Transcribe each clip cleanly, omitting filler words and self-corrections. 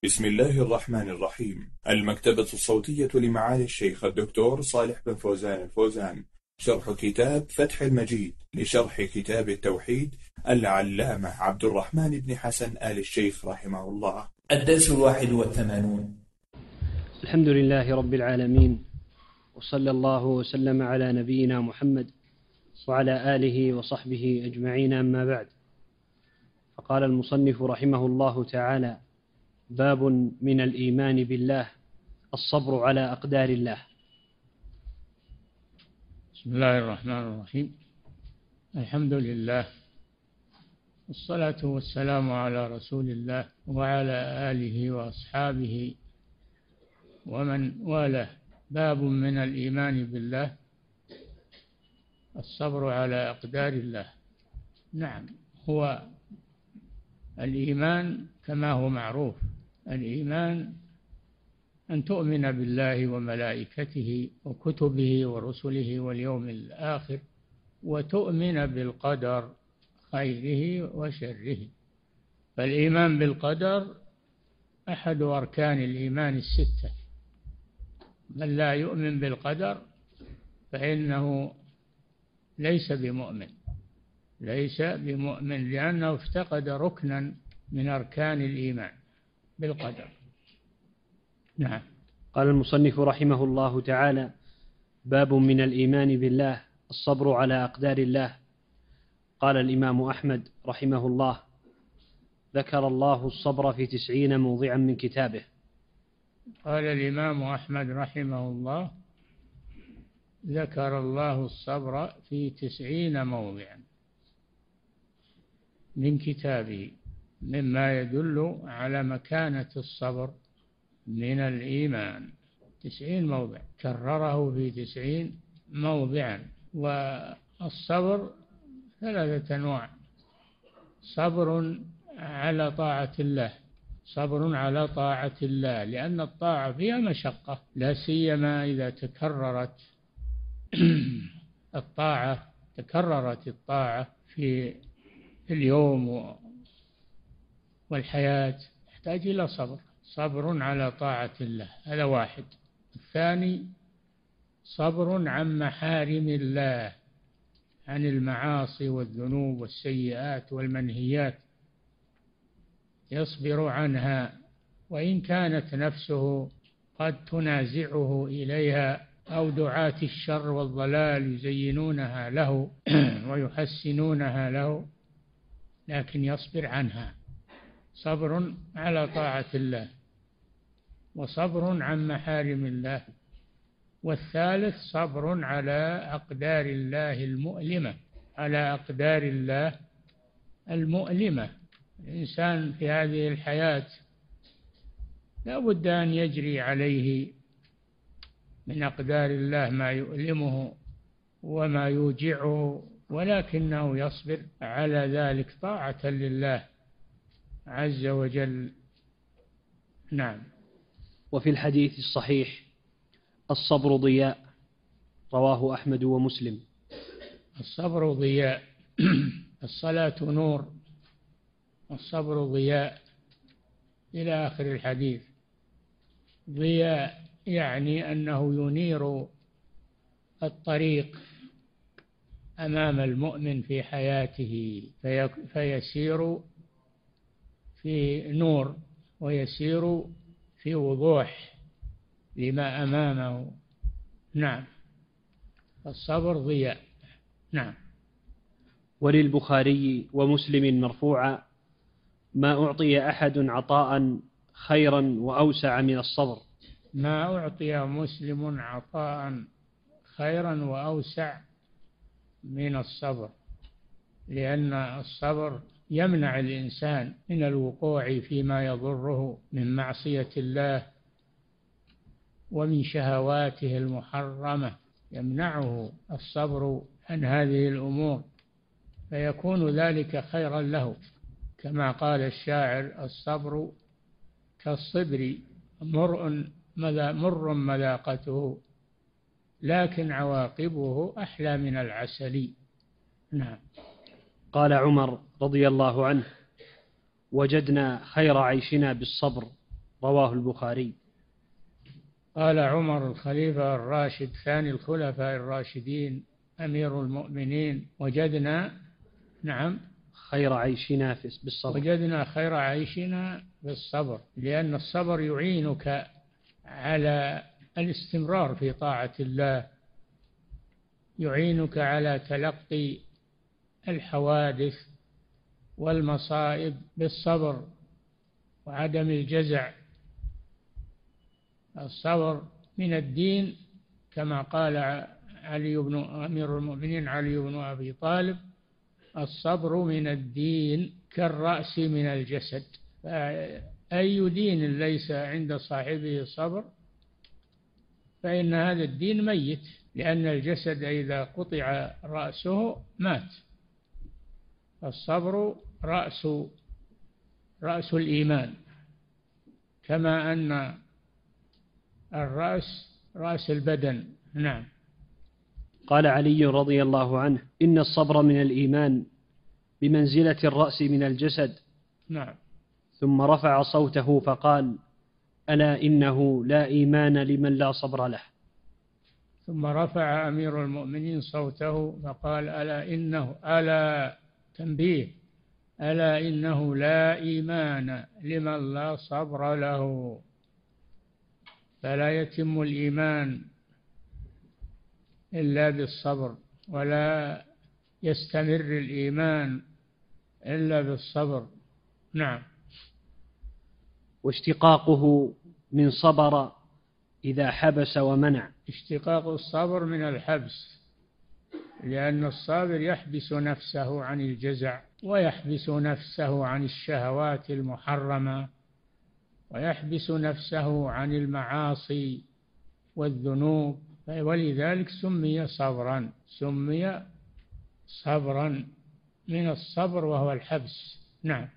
بسم الله الرحمن الرحيم. المكتبة الصوتية لمعالي الشيخ الدكتور صالح بن فوزان الفوزان، شرح كتاب فتح المجيد لشرح كتاب التوحيد العلامة عبد الرحمن بن حسن آل الشيخ رحمه الله. الدرس 81. الحمد لله رب العالمين، وصلى الله وسلم على نبينا محمد وعلى آله وصحبه أجمعين، أما بعد. فقال المصنف رحمه الله تعالى: باب من الإيمان بالله الصبر على أقدار الله. بسم الله الرحمن الرحيم. الحمد لله، والصلاة والسلام على رسول الله وعلى آله وأصحابه ومن والاه. باب من الإيمان بالله الصبر على أقدار الله. نعم، هو الإيمان كما هو معروف. الإيمان أن تؤمن بالله وملائكته وكتبه ورسله واليوم الآخر، وتؤمن بالقدر خيره وشره. فالإيمان بالقدر أحد أركان الإيمان الستة. من لا يؤمن بالقدر فإنه ليس بمؤمن، لأنه افتقد ركنا من أركان الإيمان بالقدر. نعم. قال المصنف رحمه الله تعالى: باب من الإيمان بالله الصبر على أقدار الله. قال الإمام أحمد رحمه الله: ذكر الله الصبر في 90 موضعا من كتابه. قال الإمام أحمد رحمه الله: ذكر الله الصبر في 90 موضعا من كتابه، مما يدل على مكانة الصبر من الإيمان. 90 موضع كرره في 90 موضعا. والصبر 3 أنواع: صبر على طاعة الله، صبر على طاعة الله، لأن الطاعة فيها مشقة، لا سيما إذا تكررت الطاعة في اليوم والحياة، تحتاج إلى صبر على طاعة الله. هذا واحد. الثاني صبر عن محارم الله، عن المعاصي والذنوب والسيئات والمنهيات، يصبر عنها وإن كانت نفسه قد تنازعه إليها، أو دعاة الشر والضلال يزينونها له ويحسنونها له، لكن يصبر عنها. صبر على طاعة الله، وصبر عن محارم الله. والثالث صبر على أقدار الله المؤلمة، على أقدار الله المؤلمة. الإنسان في هذه الحياة لا بد أن يجري عليه من أقدار الله ما يؤلمه وما يوجعه، ولكنه يصبر على ذلك طاعة لله عز وجل. نعم. وفي الحديث الصحيح: الصبر ضياء، رواه أحمد ومسلم. الصبر ضياء. الصلاة نور، الصبر ضياء، إلى آخر الحديث. ضياء يعني أنه ينير الطريق أمام المؤمن في حياته، فيسير في نور ويسير في وضوح لما أمامه. نعم، الصبر ضياء. نعم. وللبخاري ومسلم مرفوعا: ما أعطي أحد عطاء خيرا وأوسع من الصبر. ما أعطي مسلم عطاء خيرا وأوسع من الصبر، لأن الصبر يمنع الإنسان من الوقوع فيما يضره من معصية الله ومن شهواته المحرمة، يمنعه الصبر عن هذه الأمور، فيكون ذلك خيرا له، كما قال الشاعر: الصبر كالصبر مر مذاقته، لكن عواقبه أحلى من العسل. نعم. قال عمر رضي الله عنه: وجدنا خير عيشنا بالصبر، رواه البخاري. قال عمر الخليفة الراشد ثاني الخلفاء الراشدين أمير المؤمنين: وجدنا خير عيشنا بالصبر. وجدنا خير عيشنا بالصبر، لأن الصبر يعينك على الاستمرار في طاعة الله، يعينك على تلقي الحوادث والمصائب بالصبر وعدم الجزع. الصبر من الدين، كما قال أمير المؤمنين علي بن أبي طالب: الصبر من الدين كالرأس من الجسد. أي دين ليس عند صاحبه صبر فإن هذا الدين ميت، لأن الجسد إذا قطع رأسه مات. الصبر رأس الإيمان، كما أن الرأس رأس البدن. نعم. قال علي رضي الله عنه: إن الصبر من الإيمان بمنزلة الرأس من الجسد. نعم. ثم رفع صوته فقال: ألا إنه لا إيمان لمن لا صبر له. ثم رفع أمير المؤمنين صوته فقال: ألا تنبيه، ألا إنه لا إيمان لمن لا صبر له. فلا يتم الإيمان إلا بالصبر، ولا يستمر الإيمان إلا بالصبر. نعم. واشتقاقه من صبر إذا حبس ومنع. اشتقاق الصبر من الحبس، لأن الصابر يحبس نفسه عن الجزع، ويحبس نفسه عن الشهوات المحرمة، ويحبس نفسه عن المعاصي والذنوب، ولذلك سمي صبرا من الصبر وهو الحبس. نعم.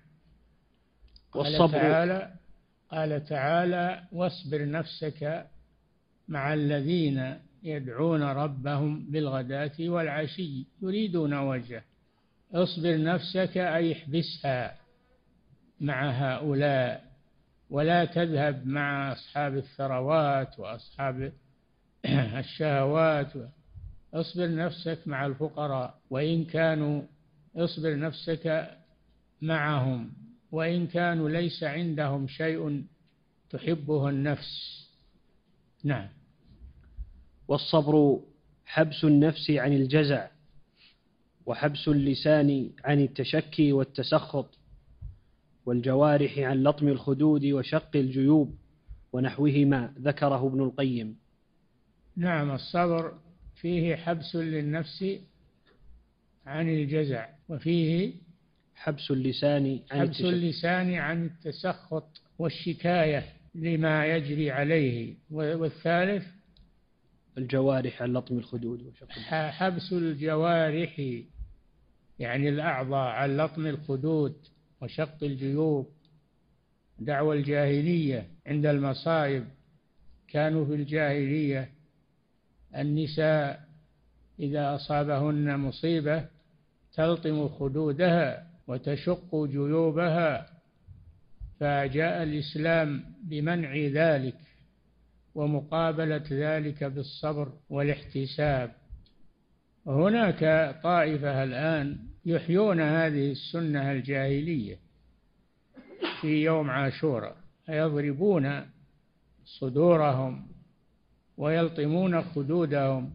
قال تعالى: واصبر نفسك مع الذين يدعون ربهم بالغداة والعشي يريدون وجهه. اصبر نفسك أي احبسها مع هؤلاء، ولا تذهب مع أصحاب الثروات وأصحاب الشهوات. اصبر نفسك مع الفقراء اصبر نفسك معهم وإن كانوا ليس عندهم شيء تحبه النفس. نعم. والصبر حبس النفس عن الجزع، وحبس اللسان عن التشكي والتسخط، والجوارح عن لطم الخدود وشق الجيوب ونحوهما، ذكره ابن القيم. نعم. الصبر فيه حبس للنفس عن الجزع، وفيه حبس اللسان عن التسخط والشكاية لما يجري عليه. والثالث الجوارح عن لطم الخدود وشق حبس الجوارح، يعني الأعضاء، عن لطم الخدود وشق الجيوب. دعوى الجاهلية عند المصائب، كانوا في الجاهلية النساء إذا أصابهن مصيبة تلطم خدودها وتشق جيوبها، فجاء الإسلام بمنع ذلك ومقابلة ذلك بالصبر والاحتساب. وهناك طائفة الآن يحيون هذه السنة الجاهلية في يوم عاشوراء، يضربون صدورهم ويلطمون خدودهم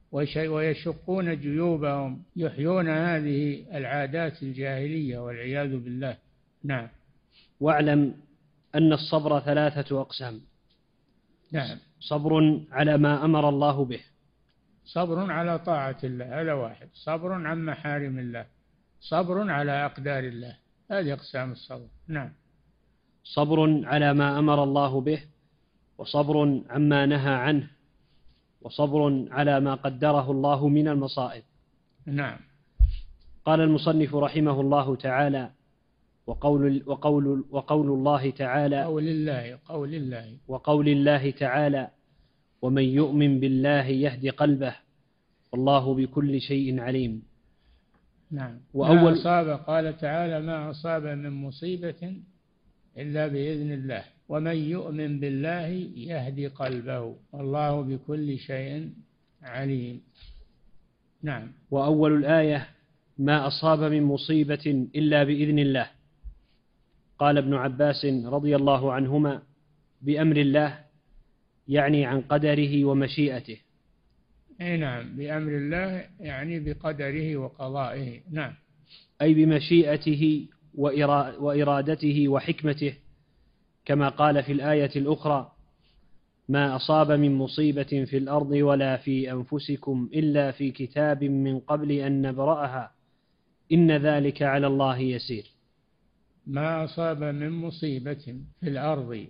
ويشقون جيوبهم، يحيون هذه العادات الجاهلية والعياذ بالله. نعم. واعلم أن الصبر 3 أقسام. نعم. صبر على ما أمر الله به، صبر على طاعة الله، هذا واحد. صبر عن محارم الله، صبر على أقدار الله، هذه أقسام الصبر. نعم. صبر على ما أمر الله به، وصبر عما نهى عنه، وصبر على ما قدره الله من المصائب. نعم. قال المصنف رحمه الله تعالى: وقول الله تعالى وقول الله تعالى: ومن يؤمن بالله يهد قلبه والله بكل شيء عليم. نعم. وأول قال تعالى: ما أصاب من مصيبة إلا بإذن الله. ومن يؤمن بالله يهدي قلبه والله بكل شيء عليم. نعم. وأول الآية ما أصاب من مصيبة إلا بإذن الله. قال ابن عباس رضي الله عنهما بأمر الله يعني عن قدره ومشيئته. نعم، بأمر الله يعني بقدره وقضائه. نعم. أي بمشيئته وإرادته وحكمته، كما قال في الآية الأخرى ما أصاب من مصيبة في الأرض ولا في أنفسكم إلا في كتاب من قبل أن نبرأها إن ذلك على الله يسير. ما أصاب من مصيبة في الأرض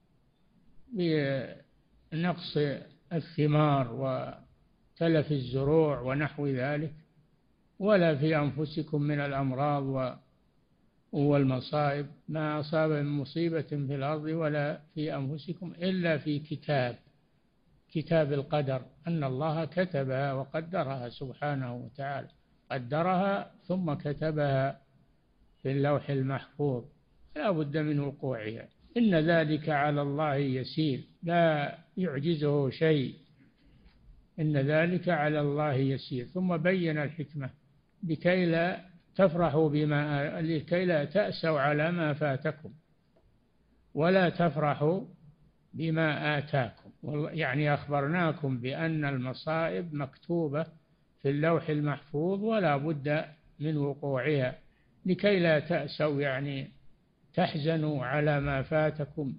بنقص الثمار وتلف الزروع ونحو ذلك، ولا في أنفسكم من الأمراض والمصائب، ما أصاب من مصيبة في الأرض ولا في أنفسكم إلا في كتاب القدر، أن الله كتبها وقدرها سبحانه وتعالى، قدرها ثم كتبها في اللوح المحفوظ، لا بد من وقوعها. إن ذلك على الله يسير، لا يعجزه شيء، إن ذلك على الله يسير. ثم بين الحكمة لكي لا تأسوا على ما فاتكم ولا تفرحوا بما آتاكم، يعني أخبرناكم بأن المصائب مكتوبة في اللوح المحفوظ ولا بد من وقوعها، لكي لا تأسوا يعني تحزنوا على ما فاتكم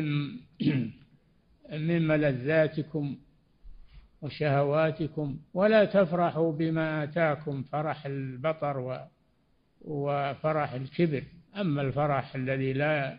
من ملذاتكم وشهواتكم، ولا تفرحوا بما آتاكم فرح البطر وفرح الكبر. أما الفرح الذي لا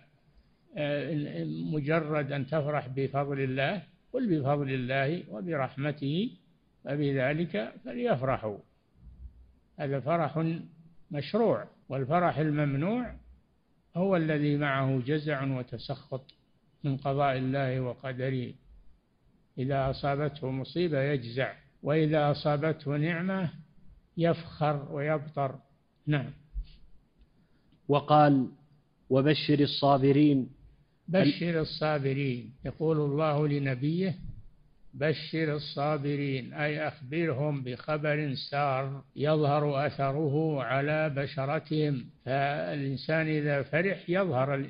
مجرد أن تفرح بفضل الله، قل بفضل الله وبرحمته فبذلك فليفرحوا، هذا فرح مشروع. والفرح الممنوع هو الذي معه جزع وتسخط من قضاء الله وقدره. إذا أصابته مصيبة يجزع، وإذا أصابته نعمة يفخر ويبطر. نعم. وقال وبشر الصابرين. بشر الصابرين، يقول الله لنبيه بشر الصابرين، أي أخبرهم بخبر سار يظهر أثره على بشرتهم. فالإنسان إذا فرح يظهر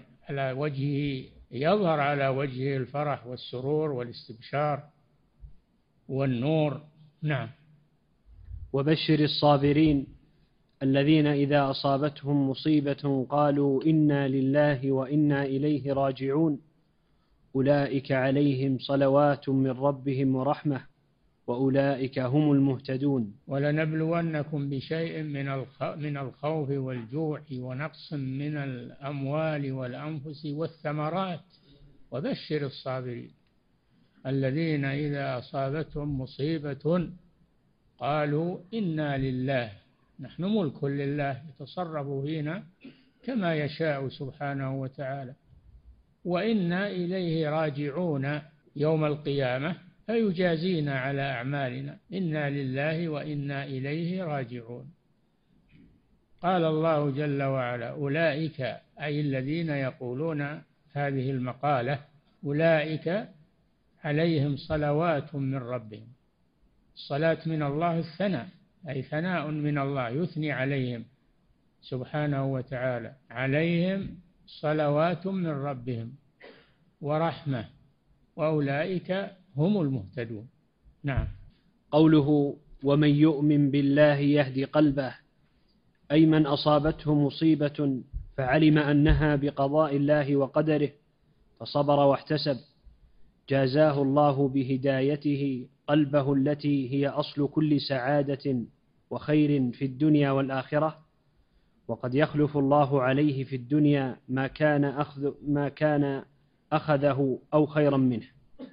على وجهه الفرح والسرور والاستبشار والنور. نعم. وبشر الصابرين الذين إذا أصابتهم مصيبة قالوا إنا لله وإنا إليه راجعون أولئك عليهم صلوات من ربهم ورحمة وأولئك هم المهتدون. ولنبلونكم بشيء من الخوف والجوع ونقص من الأموال والأنفس والثمرات وبشر الصابرين الذين إذا أصابتهم مصيبة قالوا إنا لله، نحن ملك لله يتصرف فينا كما يشاء سبحانه وتعالى، وإنا إليه راجعون يوم القيامة فيجازينا على أعمالنا، إنا لله وإنا إليه راجعون. قال الله جل وعلا أولئك، أي الذين يقولون هذه المقالة، أولئك عليهم صلوات من ربهم. الصلاة من الله الثناء، أي ثناء من الله يثني عليهم سبحانه وتعالى، عليهم صلوات من ربهم ورحمة وأولئك هم المهتدون. نعم. قوله ومن يؤمن بالله يهدي قلبه، أي من أصابته مصيبة فعلم أنها بقضاء الله وقدره فصبر واحتسب جازاه الله بهدايته قلبه التي هي أصل كل سعادة وخير في الدنيا والآخرة، وقد يخلف الله عليه في الدنيا ما كان أخذه أو خيرا منه.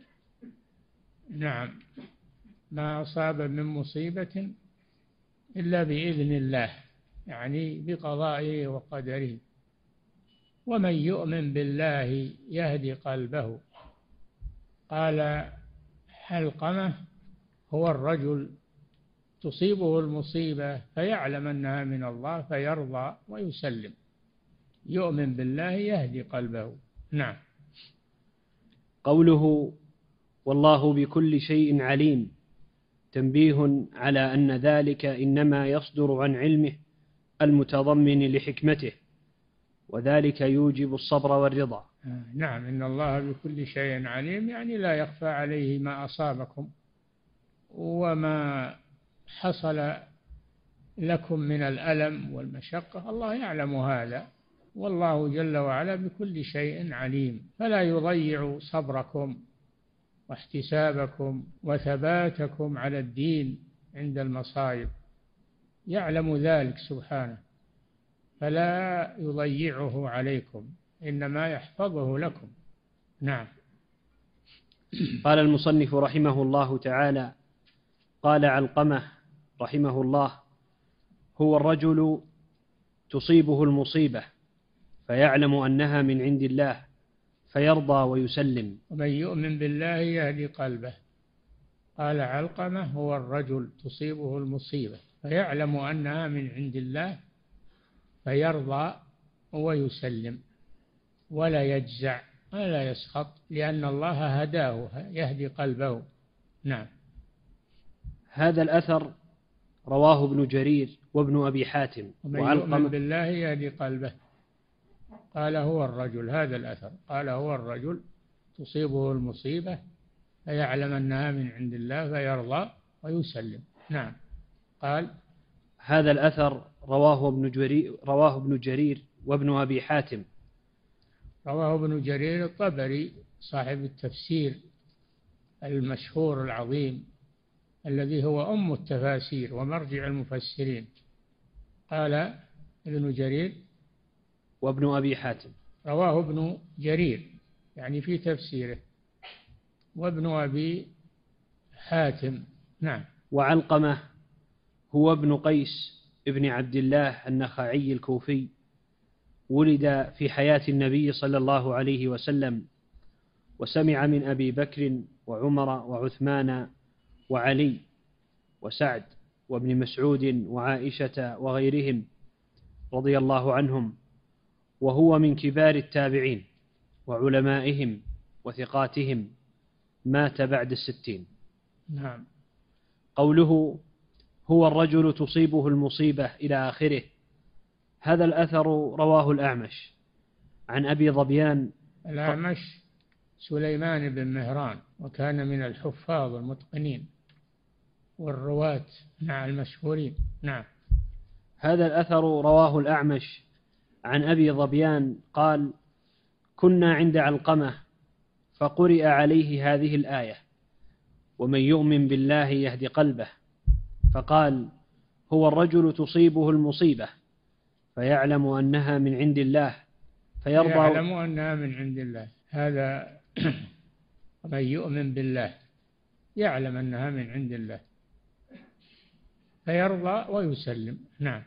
نعم. ما أصاب من مصيبة إلا بإذن الله، يعني بقضائه وقدره. ومن يؤمن بالله يهدي قلبه. قال حلقمة هو الرجل تصيبه المصيبة فيعلم أنها من الله فيرضى ويسلم، يؤمن بالله يهدي قلبه. نعم. قوله والله بكل شيء عليم تنبيه على أن ذلك إنما يصدر عن علمه المتضمن لحكمته، وذلك يوجب الصبر والرضا. نعم، إن الله بكل شيء عليم، يعني لا يخفى عليه ما أصابكم وما حصل لكم من الألم والمشقة، الله يعلم هذا، والله جل وعلا بكل شيء عليم، فلا يضيع صبركم واحتسابكم وثباتكم على الدين عند المصائب، يعلم ذلك سبحانه، فلا يضيعه عليكم، إنما يحفظه لكم. نعم. قال المصنف رحمه الله تعالى: قال علقمة رحمه الله: هو الرجل تصيبه المصيبة فيعلم أنها من عند الله فيرضى ويسلم. ومن يؤمن بالله يهدي قلبه. قال علقمة: هو الرجل تصيبه المصيبة فيعلم أنها من عند الله فيرضى ويسلم ولا يجزع ولا يسخط، لأن الله هداه يهدي قلبه. نعم. هذا الأثر رواه ابن جرير وابن أبي حاتم. ومن يؤمن بالله يهدي قلبه. قال هو الرجل، هذا الأثر قال هو الرجل تصيبه المصيبة فيعلم أنها من عند الله فيرضى ويسلم. نعم. قال هذا الأثر رواه ابن جرير وابن أبي حاتم. رواه ابن جرير الطبري صاحب التفسير المشهور العظيم الذي هو أم التفاسير ومرجع المفسرين. قال ابن جرير وابن أبي حاتم. رواه ابن جرير يعني في تفسيره، وابن أبي حاتم. نعم. وعلقمة هو ابن قيس ابن عبد الله النخعي الكوفي، ولد في حياة النبي صلى الله عليه وسلم، وسمع من أبي بكر وعمر وعثمان وعلي وسعد وابن مسعود وعائشة وغيرهم رضي الله عنهم، وهو من كبار التابعين وعلمائهم وثقاتهم، مات بعد 60. نعم. قوله هو الرجل تصيبه المصيبة إلى آخره، هذا الأثر رواه الأعمش عن أبي ظبيان. الأعمش سليمان بن مهران، وكان من الحفاظ المتقنين والرواة مع المشهورين. نعم. هذا الأثر رواه الأعمش عن أبي ظبيان قال: كنا عند علقمة فقرئ عليه هذه الآية: ومن يؤمن بالله يهدي قلبه، فقال: هو الرجل تصيبه المصيبة فيعلم أنها من عند الله فيرضى. يعلم أنها من عند الله، هذا ومن يؤمن بالله يعلم أنها من عند الله فيرضى ويسلم. نعم.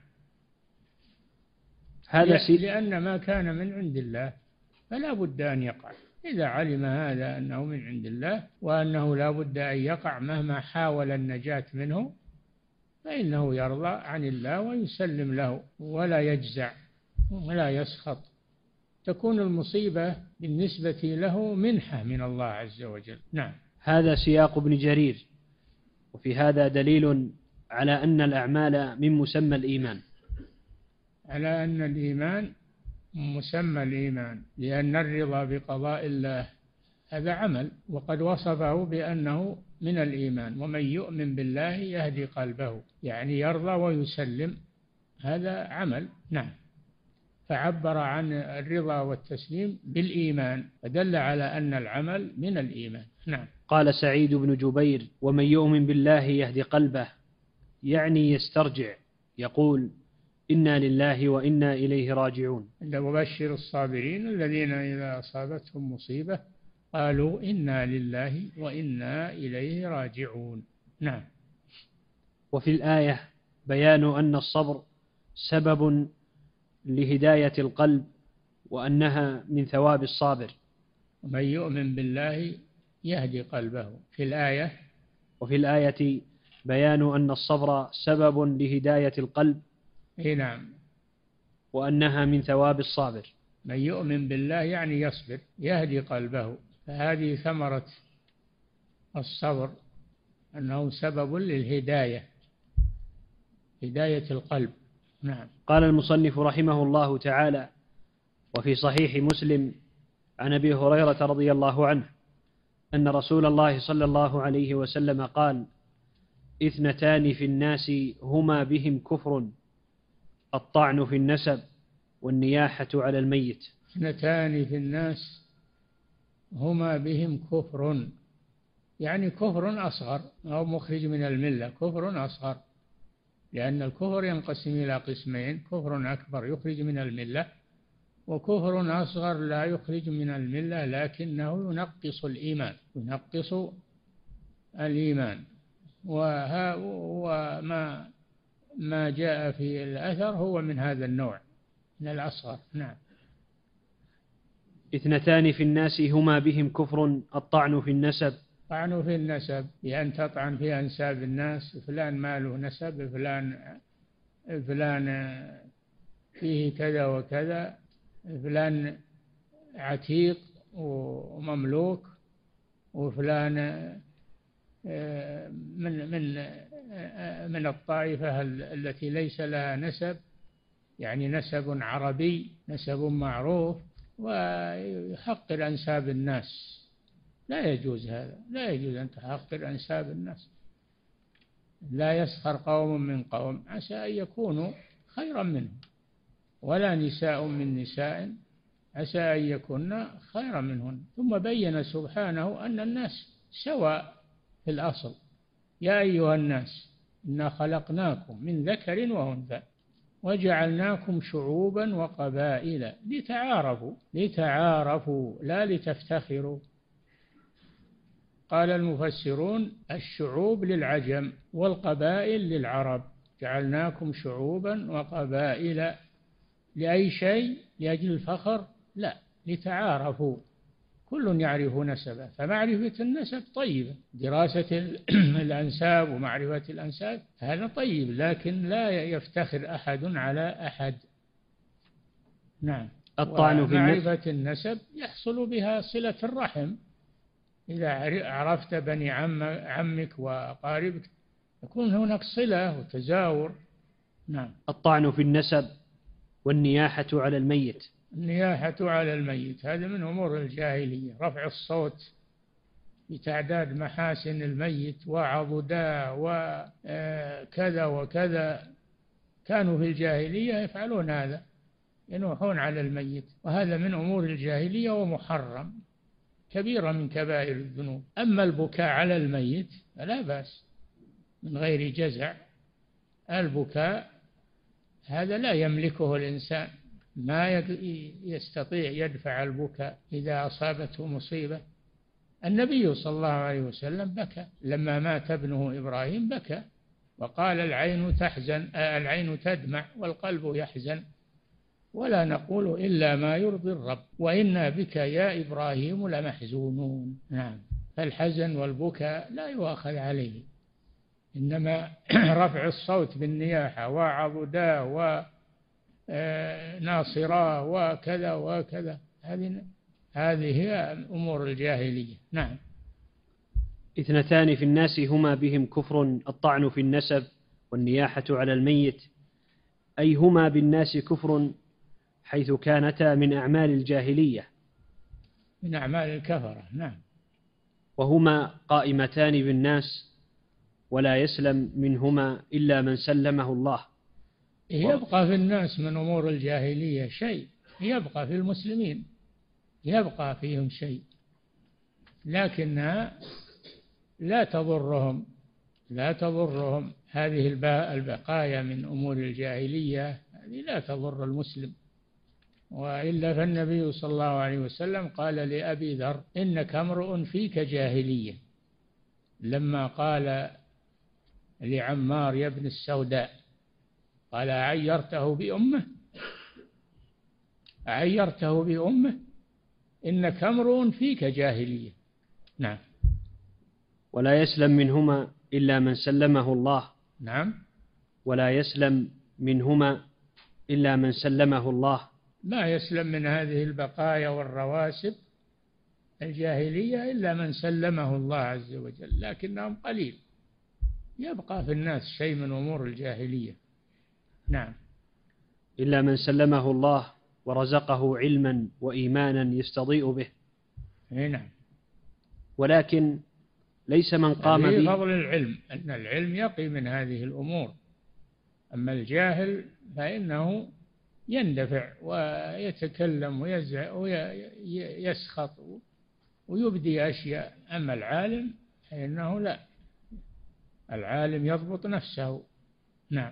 هذا لأن ما كان من عند الله فلا بد أن يقع، إذا علم هذا أنه من عند الله وأنه لا بد أن يقع مهما حاول النجاة منه، فإنه يرضى عن الله ويسلم له ولا يجزع ولا يسخط، تكون المصيبة بالنسبة له منحة من الله عز وجل. نعم. هذا سياق ابن جرير، وفي هذا دليل على أن الأعمال من مسمى الإيمان، على أن الإيمان مسمى الإيمان، لأن الرضا بقضاء الله هذا عمل، وقد وصفه بأنه من الإيمان. ومن يؤمن بالله يهدي قلبه، يعني يرضى ويسلم، هذا عمل. نعم. فعبر عن الرضا والتسليم بالإيمان، فدل على أن العمل من الإيمان. نعم. قال سعيد بن جبير: ومن يؤمن بالله يهدي قلبه، يعني يسترجع، يقول: إنا لله وإنا إليه راجعون. وبشر الصابرين الذين إذا أصابتهم مصيبة قالوا إنا لله وإنا إليه راجعون. نعم. وفي الآية بيان أن الصبر سبب لهداية القلب، وأنها من ثواب الصابر. ومن يؤمن بالله يهدي قلبه في الآية. وفي الآية بيان أن الصبر سبب لهداية القلب. نعم. وأنها من ثواب الصابر. من يؤمن بالله يعني يصبر، يهدي قلبه فهذه ثمرة الصبر، أنه سبب للهداية، هداية القلب. نعم. قال المصنف رحمه الله تعالى: وفي صحيح مسلم عن أبي هريرة رضي الله عنه أن رسول الله صلى الله عليه وسلم قال: 2 في الناس هما بهم كفر، الطعن في النسب والنياحة على الميت. 2 في الناس هما بهم كفر، يعني كفر أصغر أو مخرج من الملة، كفر أصغر، لأن الكفر ينقسم إلى قسمين: كفر أكبر يخرج من الملة، وكفر أصغر لا يخرج من الملة لكنه ينقص الإيمان، ينقص الإيمان. وما جاء في الأثر هو من هذا النوع، من الأصغر. نعم. 2 في الناس هما بهم كفر، الطعن في النسب. طعن في النسب بأن تطعن في أنساب الناس: فلان ما له نسب، فلان فيه كذا وكذا، فلان عتيق ومملوك، وفلان من الطائفة التي ليس لها نسب، يعني نسب عربي، نسب معروف، ويحقر أنساب الناس. لا يجوز هذا، لا يجوز أن تحقر أنساب الناس. لا يسخر قوم من قوم عسى أن يكونوا خيرا منهم، ولا نساء من نساء عسى أن يكون خيرا منهن. ثم بين سبحانه أن الناس سواء في الأصل: يا أيها الناس إنا خلقناكم من ذكر وأنثى وجعلناكم شعوبا وقبائل لتعارفوا لا لتفتخروا. قال المفسرون: الشعوب للعجم والقبائل للعرب، جعلناكم شعوبا وقبائل لأي شيء؟ لأجل الفخر؟ لا، لتعارفوا، كل يعرف نسبه، فمعرفة النسب طيبة، دراسة الأنساب ومعرفة الأنساب هذا طيب، لكن لا يفتخر أحد على أحد. نعم. الطعن في معرفة النسب يحصل بها صلة الرحم، إذا عرفت بني عمك وأقاربك يكون هناك صلة وتزاور. نعم. الطعن في النسب والنياحة على الميت. النياحة على الميت هذا من أمور الجاهلية، رفع الصوت بتعداد محاسن الميت وعضداه وكذا وكذا، كانوا في الجاهلية يفعلون هذا، ينوحون على الميت، وهذا من أمور الجاهلية ومحرم، كبيرة من كبائر الذنوب. أما البكاء على الميت فلا بأس من غير جزع، البكاء هذا لا يملكه الإنسان، ما يستطيع يدفع البكاء إذا أصابته مصيبة. النبي صلى الله عليه وسلم بكى لما مات ابنه إبراهيم، بكى وقال: العين تدمع والقلب يحزن، ولا نقول إلا ما يرضي الرب، وإنا بك يا إبراهيم لمحزونون. نعم. فالحزن والبكاء لا يؤاخذ عليه، إنما رفع الصوت بالنياحة وعضداه وناصراه وكذا وكذا، هذه هي أمور الجاهلية. نعم. 2 في الناس هما بهم كفر، الطعن في النسب والنياحة على الميت، أي هما بالناس كفر حيث كانتا من أعمال الجاهلية، من أعمال الكفرة. نعم. وهما قائمتان بالناس ولا يسلم منهما إلا من سلمه الله. يبقى في الناس من أمور الجاهلية شيء، يبقى في المسلمين يبقى فيهم شيء، لكنها لا تضرهم هذه البقايا من أمور الجاهلية، هذه لا تضر المسلم. وإلا فالنبي صلى الله عليه وسلم قال لأبي ذر: إنك امرؤ فيك جاهلية، لما قال لعمار يا ابن السوداء، قال: أعيرته بأمه إنك امرؤ فيك جاهلية. نعم. ولا يسلم منهما إلا من سلمه الله. نعم. ولا يسلم منهما إلا من سلمه الله. ما يسلم من هذه البقايا والرواسب الجاهلية إلا من سلمه الله عز وجل، لكنهم قليل، يبقى في الناس شيء من أمور الجاهلية. نعم. إلا من سلمه الله ورزقه علما وإيمانا يستضيء به. نعم. ولكن ليس من قام به به. فضل العلم، أن العلم يقي من هذه الأمور. أما الجاهل فإنه يندفع ويتكلم ويسخط ويبدي أشياء. أما العالم فإنه لا، العالم يضبط نفسه. نعم.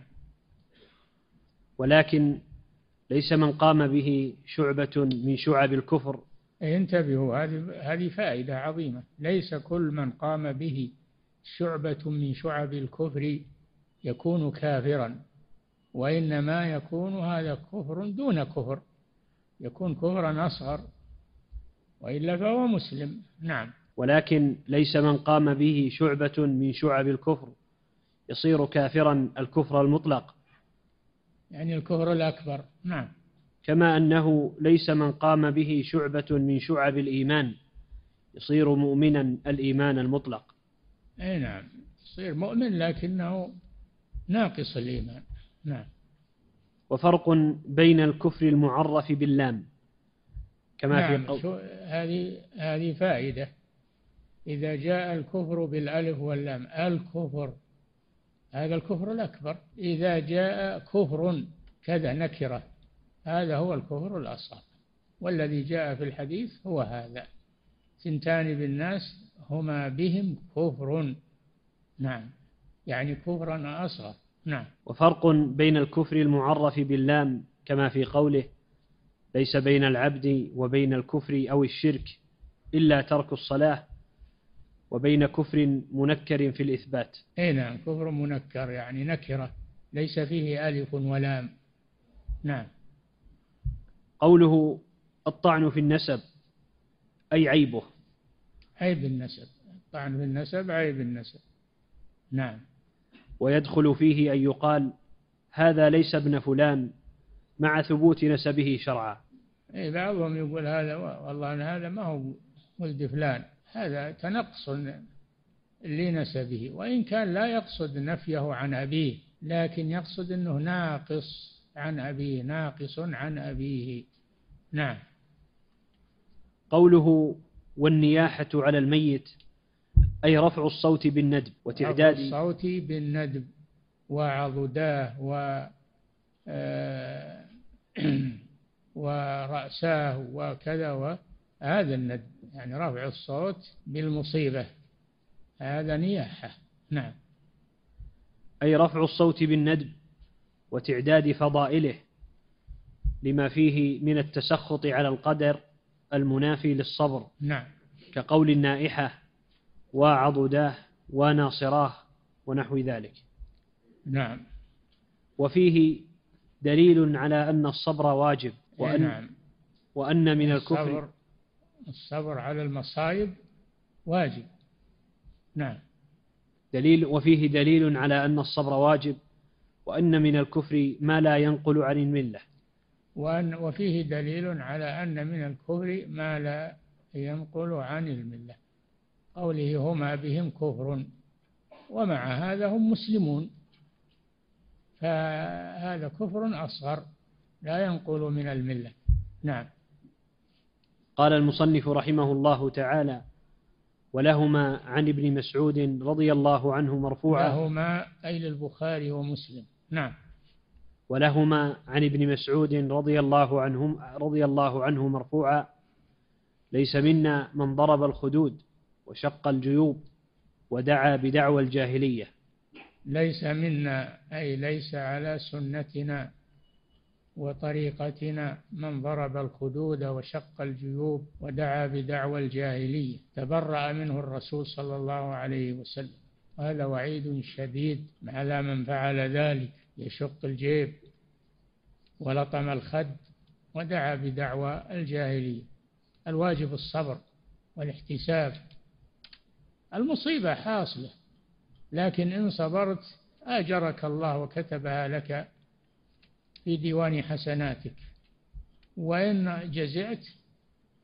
ولكن ليس من قام به شعبة من شعب الكفر. انتبهوا، هذه فائدة عظيمة. ليس كل من قام به شعبة من شعب الكفر يكون كافرا، وإنما يكون هذا كفر دون كفر، يكون كفرا أصغر، وإلا فهو مسلم. نعم. ولكن ليس من قام به شعبة من شعب الكفر يصير كافرا الكفر المطلق، يعني الكفر الأكبر. نعم. كما أنه ليس من قام به شعبة من شعب الإيمان يصير مؤمنا الإيمان المطلق. أي نعم، يصير مؤمن لكنه ناقص الإيمان. نعم. وفرق بين الكفر المعرف باللام كما نعم. في قول. هذه فائدة. إذا جاء الكفر بالألف واللام، الكفر هذا الكفر الأكبر. إذا جاء كفر كذا نكرة، هذا هو الكفر الأصغر. والذي جاء في الحديث هو هذا: ثنتان بالناس هما بهم كفر. نعم، يعني كفرا أصغر. نعم. وفرق بين الكفر المعرف باللام كما في قوله: ليس بين العبد وبين الكفر أو الشرك إلا ترك الصلاة، وبين كفر منكر في الإثبات. أي نعم، كفر منكر يعني نكرة ليس فيه ألف ولام. نعم. قوله الطعن في النسب أي عيبه. عيب النسب، الطعن في النسب عيب النسب. نعم. ويدخل فيه أن يقال هذا ليس ابن فلان مع ثبوت نسبه شرعا. أي بعضهم يقول هذا والله هذا ما هو ولد فلان، هذا تنقص لنسبه، وإن كان لا يقصد نفيه عن أبيه، لكن يقصد أنه ناقص عن أبيه، ناقص عن أبيه. نعم. قوله والنياحة على الميت أي رفع الصوت بالندب وتعداد الصوت بالندب وعضداه ورأساه وكذا، وهذا الندب يعني رفع الصوت بالمصيبة، هذا نياحة. نعم. أي رفع الصوت بالندب وتعداد فضائله لما فيه من التسخط على القدر المنافي للصبر. نعم. كقول النائحة وعضداه وناصراه ونحو ذلك. نعم. وفيه دليل على أن الصبر واجب، وأن من الكفر الصبر على المصائب واجب. نعم. وفيه دليل على أن الصبر واجب، وأن من الكفر ما لا ينقل عن الملة. وفيه دليل على أن من الكفر ما لا ينقل عن الملة، قوله هما بهم كفر، ومع هذا هم مسلمون، فهذا كفر أصغر لا ينقل من الملة. نعم. قال المصنف رحمه الله تعالى: ولهما عن ابن مسعود رضي الله عنه مرفوعا. لهما أي للبخاري ومسلم. نعم. ولهما عن ابن مسعود رضي الله عنه مرفوعا: ليس منا من ضرب الخدود وشق الجيوب ودعا بدعوى الجاهلية. ليس منا أي ليس على سنتنا وطريقتنا من ضرب الخدود وشق الجيوب ودعا بدعوى الجاهلية، تبرأ منه الرسول صلى الله عليه وسلم. هذا وعيد شديد على من فعل ذلك، يشق الجيب ولطم الخد ودعا بدعوى الجاهلية. الواجب الصبر والاحتساب. المصيبة حاصلة، لكن إن صبرت أجرك الله وكتبها لك في ديوان حسناتك، وإن جزعت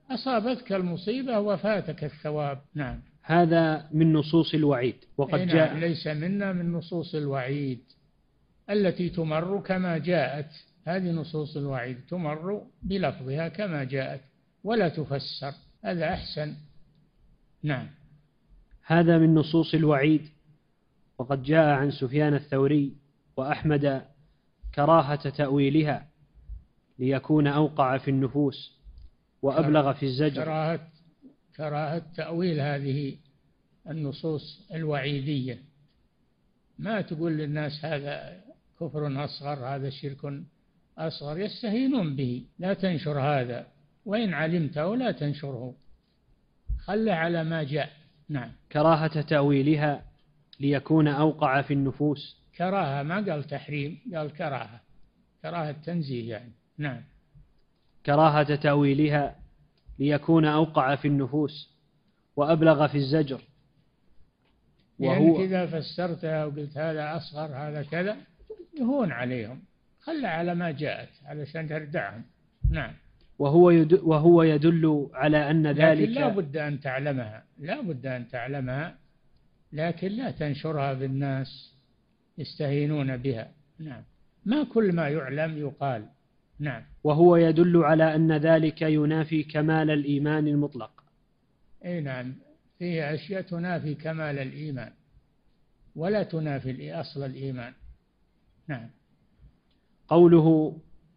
أصابتك المصيبة وفاتك الثواب. نعم. هذا من نصوص الوعيد. وقد جاء ليس منا من نصوص الوعيد التي تمر كما جاءت. هذه نصوص الوعيد تمر بلفظها كما جاءت ولا تفسر، هذا أحسن. نعم. هذا من نصوص الوعيد. وقد جاء عن سفيان الثوري وأحمد كراهة تأويلها ليكون أوقع في النفوس وأبلغ في الزجر. كراهة تأويل هذه النصوص الوعيدية. ما تقول للناس هذا كفر أصغر، هذا شرك أصغر، يستهينون به. لا تنشر هذا، وإن علمته لا تنشره، خله على ما جاء. نعم. كراهة تأويلها ليكون أوقع في النفوس. كراهة، ما قال تحريم، قال كراهة تنزيه يعني. نعم. كراهة تأويلها ليكون أوقع في النفوس وأبلغ في الزجر. وهو إذا فسرتها وقلت هذا أصغر هذا كذا يهون عليهم، خلى على ما جاءت علشان تردعهم. نعم. وهو يدل على أن ذلك، لكن لا بد أن تعلمها لكن لا تنشرها بالناس يستهينون بها. نعم. ما كل ما يعلم يقال. نعم. وهو يدل على أن ذلك ينافي كمال الإيمان المطلق. أي نعم، فيه أشياء تنافي كمال الإيمان ولا تنافي أصل الإيمان. نعم. قوله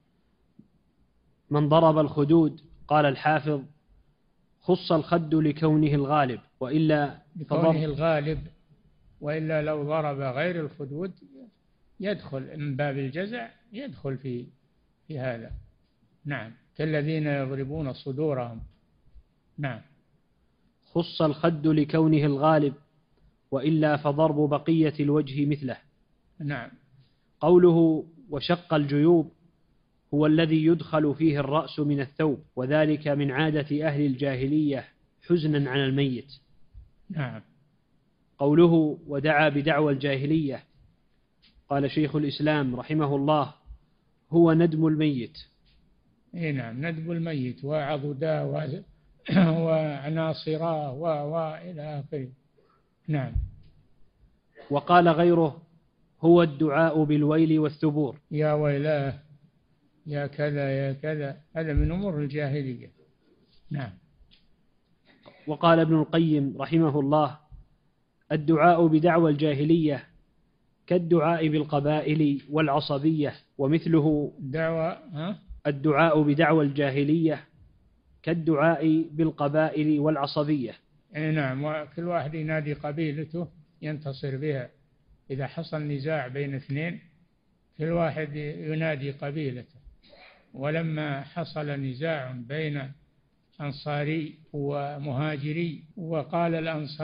من ضرب الخدود، قال الحافظ خص الخد لكونه الغالب، وإلا لكونه الغالب، وإلا لو ضرب غير الخدود يدخل من باب الجزع، يدخل في هذا. نعم. كالذين يضربون صدورهم. نعم. خص الخد لكونه الغالب، وإلا فضرب بقية الوجه مثله. نعم. قوله وشق الجيوب هو الذي يدخل فيه الرأس من الثوب، وذلك من عادة أهل الجاهلية حزنا على الميت. نعم. قوله ودعا بدعوى الجاهلية، قال شيخ الإسلام رحمه الله هو ندم الميت. نعم، ندب الميت وعضداه وعناصراه وإلى آخره. نعم. وقال غيره هو الدعاء بالويل والثبور، يا ويلاه، يا كذا يا كذا، هذا من أمور الجاهلية. نعم. وقال ابن القيم رحمه الله الدعاء بدعوى الجاهلية كالدعاء بالقبائل والعصبية، ومثله الدعاء بدعوى الجاهلية كالدعاء بالقبائل والعصبية. نعم. وكل واحد ينادي قبيلته ينتصر بها. إذا حصل نزاع بين اثنين كل واحد ينادي قبيلته. ولما حصل نزاع بين أنصاري ومهاجري وقال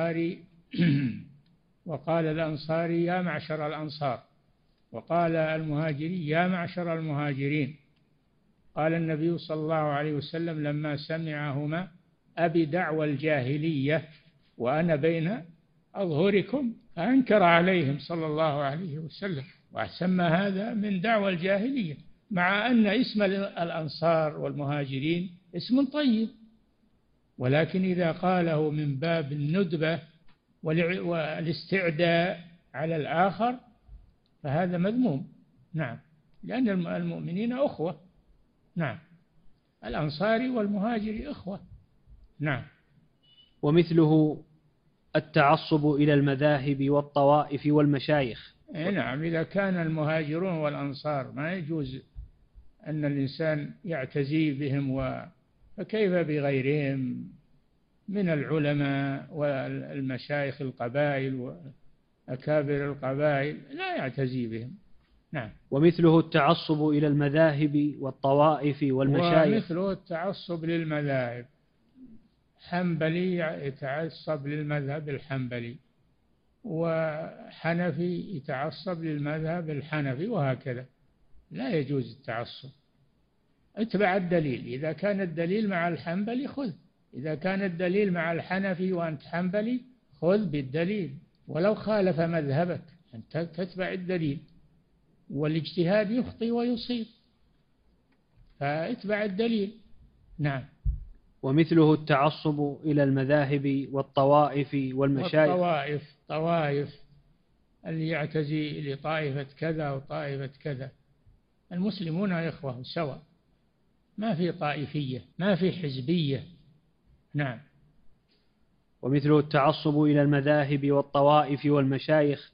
الأنصاري يا معشر الأنصار، وقال المهاجري يا معشر المهاجرين، قال النبي صلى الله عليه وسلم لما سمعهما أبي دعوى الجاهلية وأنا بين أظهركم، فأنكر عليهم صلى الله عليه وسلم وسمى هذا من دعوى الجاهلية، مع أن اسم الأنصار والمهاجرين اسم طيب، ولكن إذا قاله من باب الندبة والاستعداء على الآخر فهذا مذموم. نعم. لأن المؤمنين أخوة. نعم. الأنصاري والمهاجري أخوة. نعم. ومثله التعصب إلى المذاهب والطوائف والمشايخ. نعم. إذا كان المهاجرون والأنصار ما يجوز أن الإنسان يعتزي بهم، فكيف بغيرهم من العلماء والمشايخ القبائل وأكابر القبائل لا يعتزي بهم. نعم. ومثله التعصب إلى المذاهب والطوائف والمشايخ. ومثله التعصب للمذاهب، حنبلي يتعصب للمذهب الحنبلي، وحنفي يتعصب للمذهب الحنفي، وهكذا. لا يجوز التعصب. اتبع الدليل، إذا كان الدليل مع الحنبلي خذ، إذا كان الدليل مع الحنفي وأنت حنبلي خذ بالدليل، ولو خالف مذهبك أنت تتبع الدليل، والاجتهاد يخطئ ويصيب، فاتبع الدليل. نعم. ومثله التعصب إلى المذاهب والطوائف والمشايخ. طوائف اللي يعتزي لطائفة كذا وطائفة كذا. المسلمون إخوة سواء، ما في طائفية، ما في حزبية. نعم. ومثله التعصب إلى المذاهب والطوائف والمشايخ.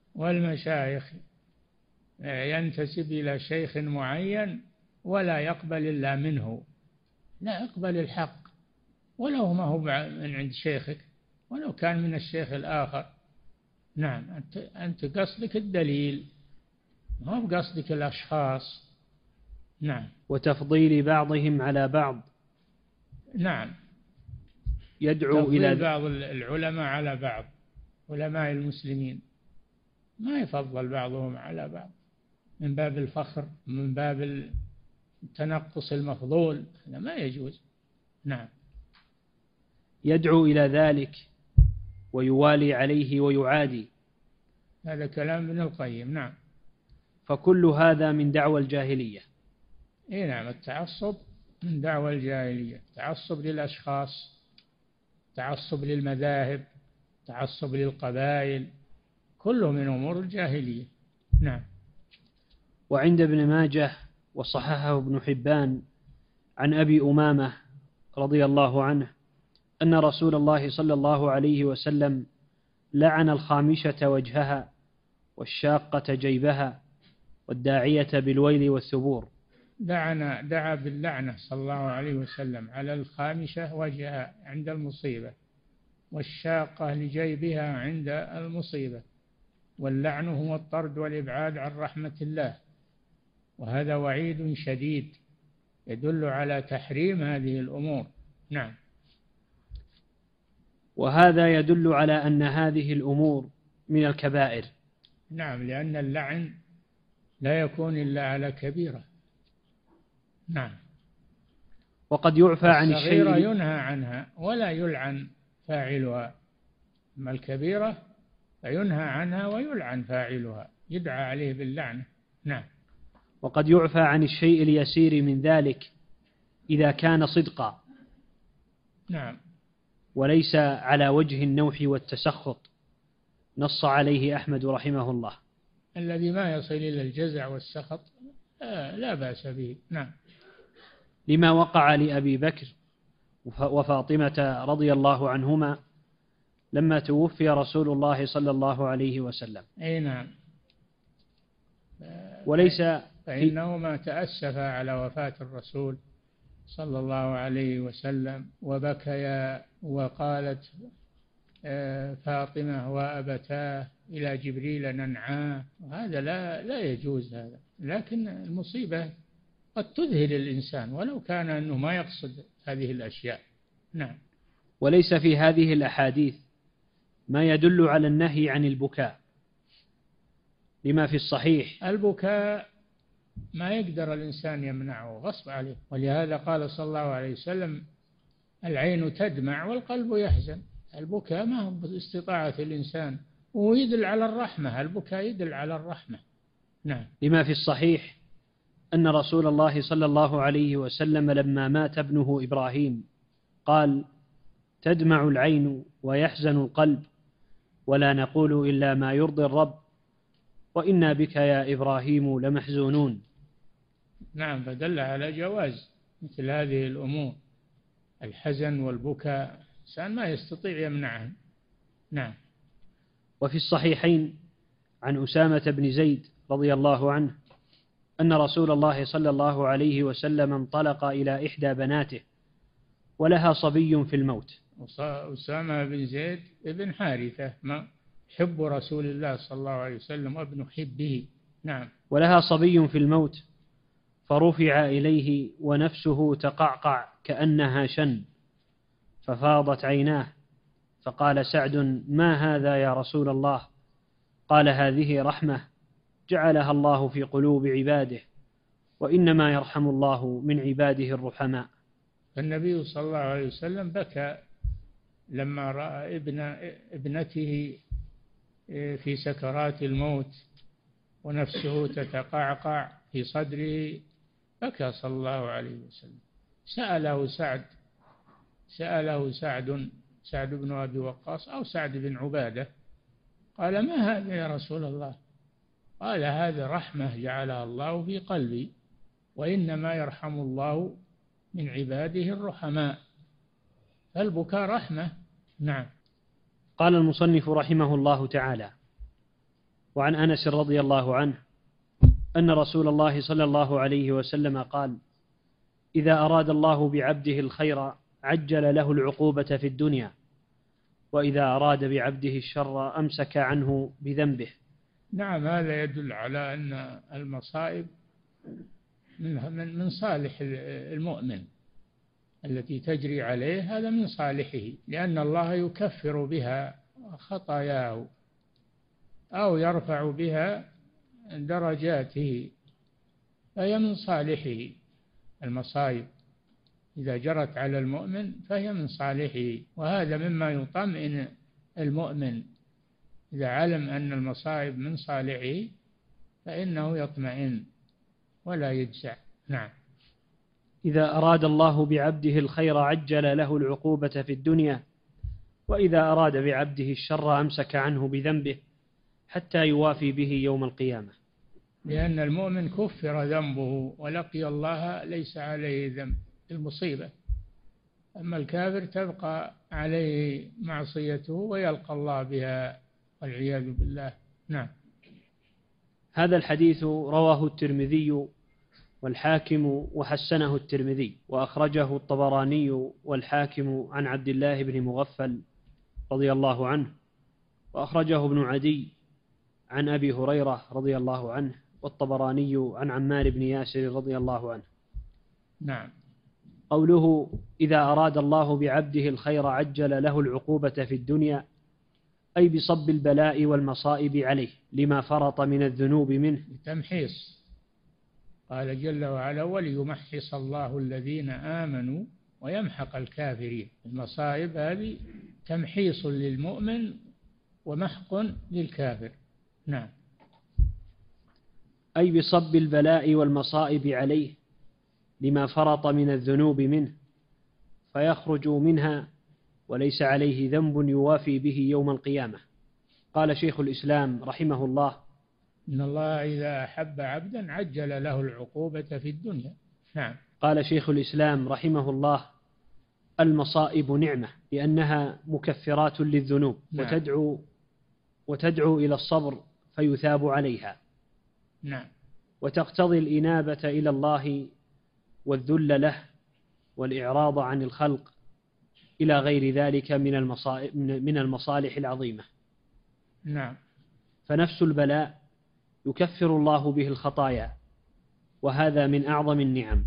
ينتسب إلى شيخ معين ولا يقبل إلا منه، لا يقبل الحق ولو ما هو من عند شيخك، ولو كان من الشيخ الآخر. نعم. أنت قصدك الدليل، ما هو بقصدك الأشخاص. نعم. وتفضيل بعضهم على بعض. نعم. يدعو إلى بعض العلماء على بعض، علماء المسلمين ما يفضل بعضهم على بعض من باب الفخر، من باب التنقص المفضول، هذا ما يجوز. نعم. يدعو إلى ذلك ويوالي عليه ويعادي. هذا كلام ابن القيم. نعم. فكل هذا من دعوى الجاهلية. نعم. التعصب من دعوى الجاهلية، تعصب للأشخاص، تعصب للمذاهب، تعصب للقبائل، كله من أمور الجاهلية. نعم. وعند ابن ماجه وصححه ابن حبان عن أبي أمامة رضي الله عنه أن رسول الله صلى الله عليه وسلم لعن الخامشة وجهها والشاقة جيبها والداعية بالويل والثبور. دعا باللعنة صلى الله عليه وسلم على الخامشة وجهها عند المصيبة، والشاقة لجيبها عند المصيبة، واللعن هو الطرد والإبعاد عن رحمة الله، وهذا وعيد شديد يدل على تحريم هذه الأمور. نعم. وهذا يدل على أن هذه الأمور من الكبائر. نعم. لأن اللعن لا يكون إلا على كبيرة. نعم. وقد يعفى عن الصغيرة ينهى عنها ولا يلعن فاعلها، أما الكبيرة فينهى عنها ويلعن فاعلها، يدعى عليه باللعنة. نعم. وقد يعفى عن الشيء اليسير من ذلك إذا كان صدقا. نعم. وليس على وجه النوح والتسخط، نص عليه أحمد رحمه الله. الذي ما يصل إلى الجزع والسخط لا بأس به. نعم. لما وقع لأبي بكر وفاطمة رضي الله عنهما لما توفي رسول الله صلى الله عليه وسلم. نعم. وليس فإنهما تأسفا على وفاة الرسول صلى الله عليه وسلم وبكيا، وقالت فاطمة وأبتاه إلى جبريل ننعاه، وهذا لا يجوز هذا. لكن المصيبة قد تذهل الإنسان ولو كان أنه ما يقصد هذه الأشياء. نعم. وليس في هذه الأحاديث ما يدل على النهي عن البكاء، لما في الصحيح. البكاء ما يقدر الإنسان يمنعه، غصب عليه، ولهذا قال صلى الله عليه وسلم العين تدمع والقلب يحزن. البكاء ما هو باستطاعة الإنسان، وهو يدل على الرحمة، البكاء يدل على الرحمة. نعم. لما في الصحيح أن رسول الله صلى الله عليه وسلم لما مات ابنه إبراهيم قال تدمع العين ويحزن القلب ولا نقول إلا ما يرضي الرب وإنا بك يا إبراهيم لمحزونون. نعم. فدل على جواز مثل هذه الأمور، الحزن والبكاء الإنسان ما يستطيع يمنعه. نعم. وفي الصحيحين عن أسامة بن زيد رضي الله عنه أن رسول الله صلى الله عليه وسلم انطلق إلى إحدى بناته ولها صبي في الموت. أسامة بن زيد ابن حارثة حب رسول الله صلى الله عليه وسلم وابن حبه. نعم. ولها صبي في الموت فرفع إليه ونفسه تقعقع كأنها شن ففاضت عيناه، فقال سعد ما هذا يا رسول الله؟ قال هذه رحمة جعلها الله في قلوب عباده وإنما يرحم الله من عباده الرحماء. النبي صلى الله عليه وسلم بكى لما رأى ابنته في سكرات الموت ونفسه تتقعقع في صدره، بكى صلى الله عليه وسلم. سأله سعد سأله سعد بن أبي وقاص أو سعد بن عبادة، قال: ما هذا يا رسول الله؟ قال: هذا رحمة جعلها الله في قلبي، وإنما يرحم الله من عباده الرحماء، فالبكاء رحمة. نعم. قال المصنف رحمه الله تعالى: وعن أنس رضي الله عنه أن رسول الله صلى الله عليه وسلم قال: إذا أراد الله بعبده الخير عجل له العقوبة في الدنيا، وإذا أراد بعبده الشر أمسك عنه بذنبه. نعم، هذا يدل على أن المصائب من صالح المؤمن التي تجري عليه، هذا من صالحه، لأن الله يكفر بها خطاياه أو يرفع بها درجاته، فهي من صالحه. المصائب إذا جرت على المؤمن فهي من صالحه، وهذا مما يطمئن المؤمن. إذا علم أن المصائب من صالحه فإنه يطمئن ولا يجزع. نعم. إذا أراد الله بعبده الخير عجل له العقوبة في الدنيا، وإذا أراد بعبده الشر أمسك عنه بذنبه حتى يوافي به يوم القيامة. لأن المؤمن كفر ذنبه ولقي الله ليس عليه ذنب، المصيبة. أما الكافر تبقى عليه معصيته ويلقى الله بها والعياذ بالله. نعم. هذا الحديث رواه الترمذي والحاكم وحسنه الترمذي، وأخرجه الطبراني والحاكم عن عبد الله بن مغفل رضي الله عنه، وأخرجه ابن عدي عن أبي هريرة رضي الله عنه، والطبراني عن عمار بن ياسر رضي الله عنه. نعم. قوله: إذا أراد الله بعبده الخير عجل له العقوبة في الدنيا، أي بصب البلاء والمصائب عليه لما فرط من الذنوب منه. تمحيص. قال جل وعلا: وليمحص الله الذين آمنوا ويمحق الكافرين. المصائب هذه تمحيص للمؤمن ومحق للكافر. نعم. أي بصب البلاء والمصائب عليه لما فرط من الذنوب منه فيخرج منها وليس عليه ذنب يوافي به يوم القيامة. قال شيخ الإسلام رحمه الله: إن الله إذا أحب عبدا عجل له العقوبة في الدنيا. نعم. قال شيخ الإسلام رحمه الله: المصائب نعمة لأنها مكفرات للذنوب. نعم. وتدعو إلى الصبر فيثاب عليها. نعم. وتقتضي الإنابة إلى الله والذل له والإعراض عن الخلق إلى غير ذلك من المصالح العظيمة. نعم. فنفس البلاء يكفر الله به الخطايا، وهذا من أعظم النعم.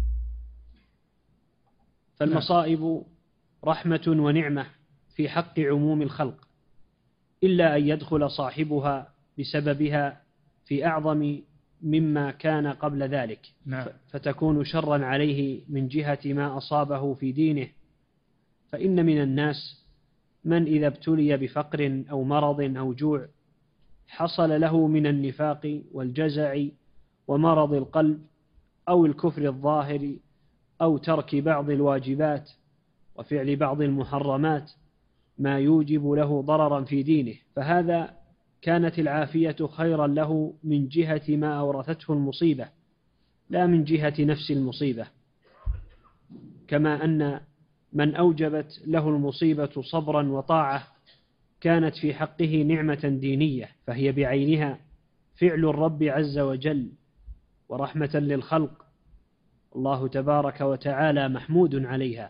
فالمصائب رحمة ونعمة في حق عموم الخلق، إلا أن يدخل صاحبها بسببها في أعظم مما كان قبل ذلك. نعم. فتكون شرا عليه من جهة ما أصابه في دينه. فإن من الناس من إذا ابتلي بفقر أو مرض أو جوع حصل له من النفاق والجزع ومرض القلب أو الكفر الظاهر أو ترك بعض الواجبات وفعل بعض المحرمات ما يوجب له ضررا في دينه، فهذا كانت العافية خيرا له من جهة ما أورثته المصيبة لا من جهة نفس المصيبة. كما أن من أوجبت له المصيبة صبرا وطاعة كانت في حقه نعمة دينية، فهي بعينها فعل الرب عز وجل ورحمة للخلق، الله تبارك وتعالى محمود عليها.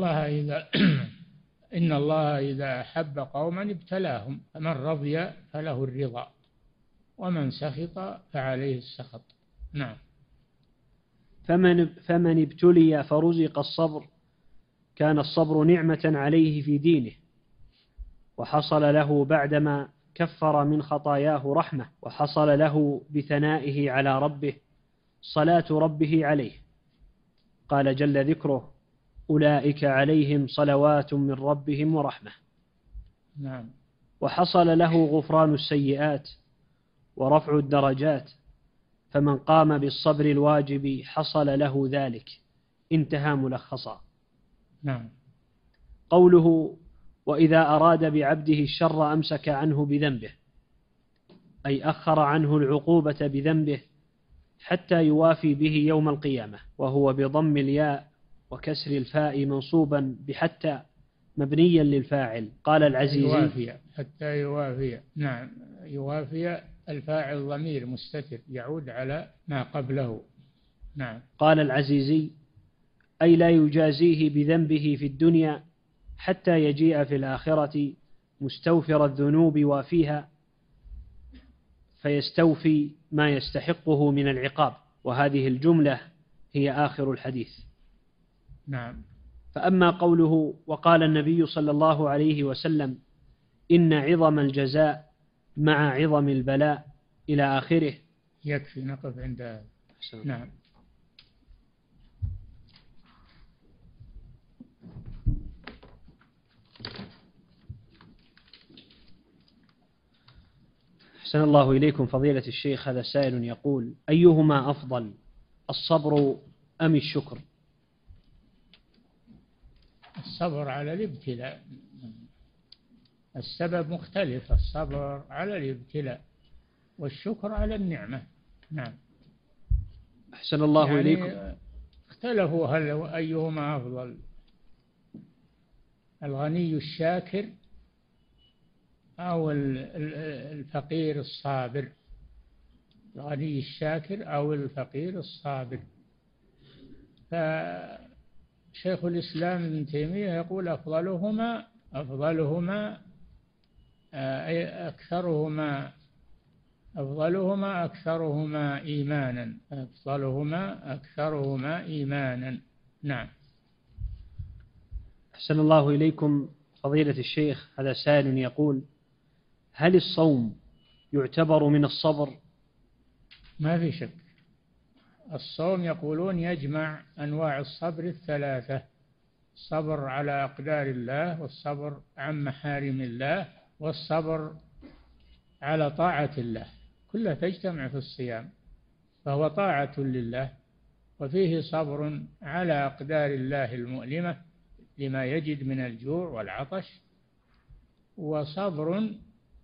إن الله إذا أحب قوما ابتلاهم، فمن رضي فله الرضا ومن سخط فعليه السخط. نعم. فمن ابتلي فرزق الصبر كان الصبر نعمة عليه في دينه، وحصل له بعدما كفر من خطاياه رحمة، وحصل له بثنائه على ربه صلاة ربه عليه. قال جل ذكره: أولئك عليهم صلوات من ربهم ورحمة. نعم. وحصل له غفران السيئات ورفع الدرجات، فمن قام بالصبر الواجب حصل له ذلك. انتهى ملخصا. نعم. قوله وإذا أراد بعبده الشر أمسك عنه بذنبه، أي أخر عنه العقوبة بذنبه حتى يوافي به يوم القيامة، وهو بضم الياء وكسر الفاء منصوبا بحتى مبنيا للفاعل. قال العزيزي يوافي، حتى يوافي. نعم، يوافي الفاعل ضمير مستتر يعود على ما قبله. نعم. قال العزيزي أي لا يجازيه بذنبه في الدنيا حتى يجيء في الآخرة مستوفر الذنوب وافيها فيستوفي ما يستحقه من العقاب، وهذه الجملة هي آخر الحديث. نعم. فأما قوله وقال النبي صلى الله عليه وسلم إن عظم الجزاء مع عظم البلاء إلى آخره، يكفي نقف عند هذا. نعم. أحسن الله إليكم فضيلة الشيخ. هذا سائل يقول أيهما أفضل، الصبر أم الشكر؟ الصبر على الابتلاء، السبب مختلف، الصبر على الابتلاء والشكر على النعمة. نعم. أحسن الله إليكم. اختلفوا هل أيهما أفضل، الغني الشاكر أو الفقير الصابر، الغني الشاكر أو الفقير الصابر. فشيخ الإسلام ابن تيمية يقول أفضلهما أكثرهما إيمانا. نعم. أحسن الله إليكم فضيلة الشيخ. هذا سائل يقول هل الصوم يعتبر من الصبر؟ ما في شك، الصوم يقولون يجمع أنواع الصبر الثلاثة: الصبر على أقدار الله، والصبر عن محارم الله، والصبر على طاعة الله، كلها تجتمع في الصيام، فهو طاعة لله، وفيه صبر على أقدار الله المؤلمة لما يجد من الجوع والعطش، وصبر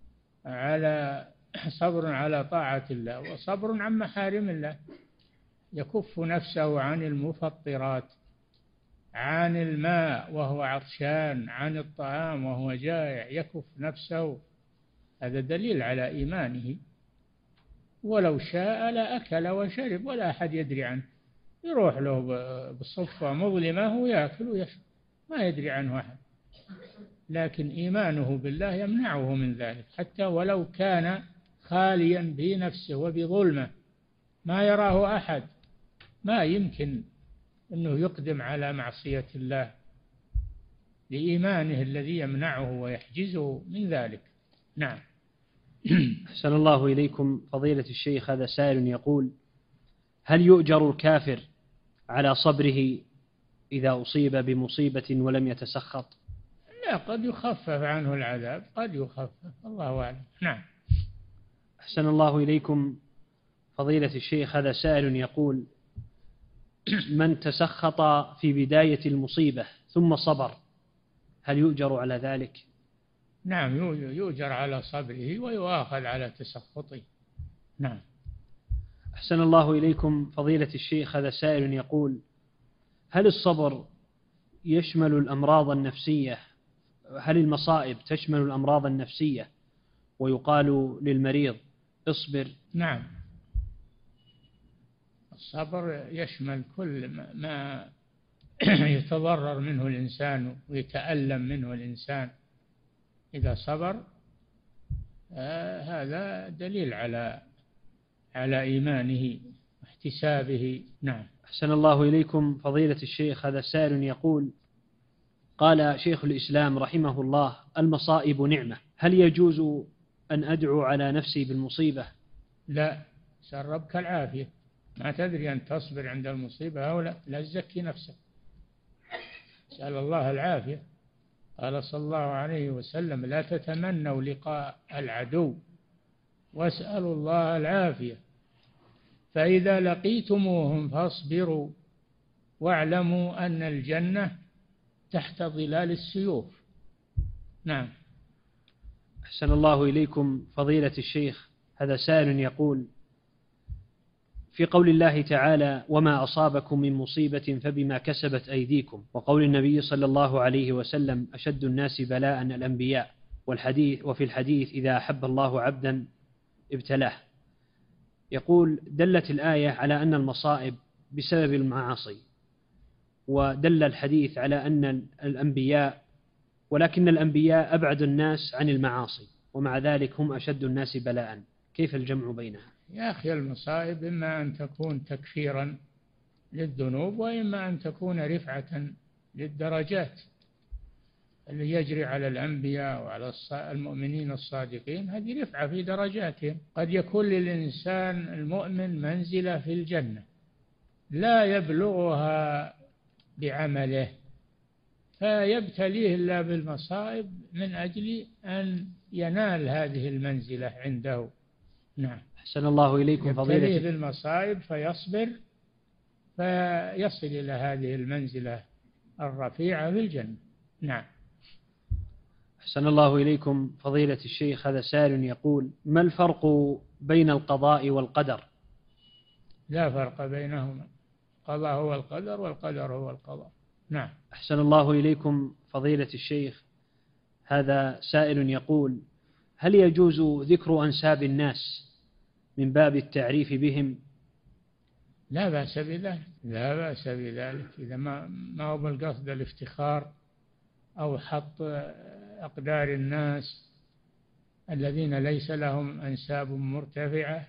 على طاعة الله، وصبر عن محارم الله، يكف نفسه عن المفطرات، عن الماء وهو عطشان، عن الطعام وهو جائع، يكف نفسه. هذا دليل على إيمانه. ولو شاء لأكل وشرب ولا أحد يدري عنه، يروح له بصفة مظلمة ويأكل ويشرب ما يدري عنه أحد، لكن إيمانه بالله يمنعه من ذلك، حتى ولو كان خاليا بنفسه وبظلمه ما يراه أحد، ما يمكن أنه يقدم على معصية الله لإيمانه الذي يمنعه ويحجزه من ذلك. نعم. أحسن الله إليكم فضيلة الشيخ. هذا سائل يقول هل يؤجر الكافر على صبره إذا أصيب بمصيبة ولم يتسخط؟ لا، قد يخفف عنه العذاب، قد يخفف، الله أعلم. نعم. أحسن الله إليكم فضيلة الشيخ. هذا سائل يقول من تسخط في بداية المصيبة ثم صبر هل يؤجر على ذلك؟ نعم، يؤجر على صبره ويؤاخذ على تسخطه. نعم. أحسن الله إليكم فضيلة الشيخ. هذا سائل يقول هل الصبر يشمل الأمراض النفسية؟ هل المصائب تشمل الأمراض النفسية ويقال للمريض اصبر؟ نعم، الصبر يشمل كل ما يتضرر منه الإنسان ويتألم منه الإنسان. إذا صبر هذا دليل على إيمانه واحتسابه. نعم. أحسن الله إليكم فضيلة الشيخ. هذا سائل يقول قال شيخ الإسلام رحمه الله المصائب نعمة، هل يجوز أن أدعو على نفسي بالمصيبة؟ لا، سأل ربك العافية، ما تدري أن تصبر عند المصيبة أو لا تزكي نفسك، سأل الله العافية. قال صلى الله عليه وسلم لا تتمنوا لقاء العدو واسألوا الله العافية، فإذا لقيتموهم فاصبروا واعلموا أن الجنة تحت ظلال السيوف. نعم. أحسن الله إليكم فضيلة الشيخ، هذا سائل يقول: في قول الله تعالى: وما أصابكم من مصيبة فبما كسبت أيديكم، وقول النبي صلى الله عليه وسلم: أشد الناس بلاء الأنبياء، وفي الحديث: إذا أحب الله عبدا ابتلاه. يقول: دلت الآية على أن المصائب بسبب المعاصي، ودل الحديث على أن الأنبياء، ولكن الأنبياء أبعد الناس عن المعاصي، ومع ذلك هم أشد الناس بلاء، كيف الجمع بينها؟ يا أخي، المصائب إما أن تكون تكفيرا للذنوب، وإما أن تكون رفعة للدرجات. اللي يجري على الأنبياء وعلى المؤمنين الصادقين هذه رفعة في درجاتهم. قد يكون للإنسان المؤمن منزلة في الجنة لا يبلغها بعمله، فيبتليه الله بالمصائب من أجل أن ينال هذه المنزلة عنده. نعم. أحسن الله إليكم فضيلة. يبتليه بالمصائب فيصبر فيصل إلى هذه المنزلة الرفيعة في الجنة. نعم. أحسن الله إليكم فضيلة الشيخ، هذا سائل يقول: ما الفرق بين القضاء والقدر؟ لا فرق بينهما، القضاء هو القدر والقدر هو القضاء. نعم. أحسن الله إليكم فضيلة الشيخ، هذا سائل يقول: هل يجوز ذكر أنساب الناس من باب التعريف بهم؟ لا بأس بذلك، لا بأس بذلك، إذا ما هو بالقصد الافتخار أو حط أقدار الناس الذين ليس لهم أنساب مرتفعة،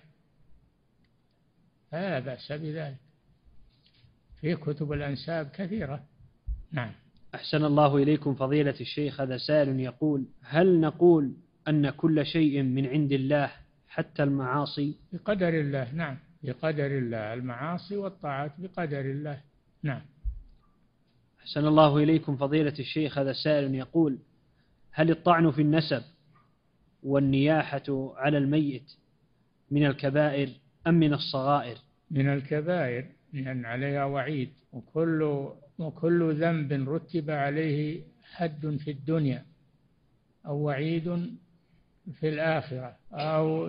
لا بأس بذلك، في كتب الأنساب كثيرة. نعم. أحسن الله إليكم فضيلة الشيخ، هذا سائل يقول: هل نقول أن كل شيء من عند الله حتى المعاصي؟ بقدر الله. نعم، بقدر الله، المعاصي والطاعات بقدر الله. نعم. أحسن الله إليكم فضيلة الشيخ، هذا سائل يقول: هل الطعن في النسب والنياحة على الميت من الكبائر أم من الصغائر؟ من الكبائر، لأن عليها وعيد، وكل ذنب رتب عليه حد في الدنيا أو وعيد في الآخرة أو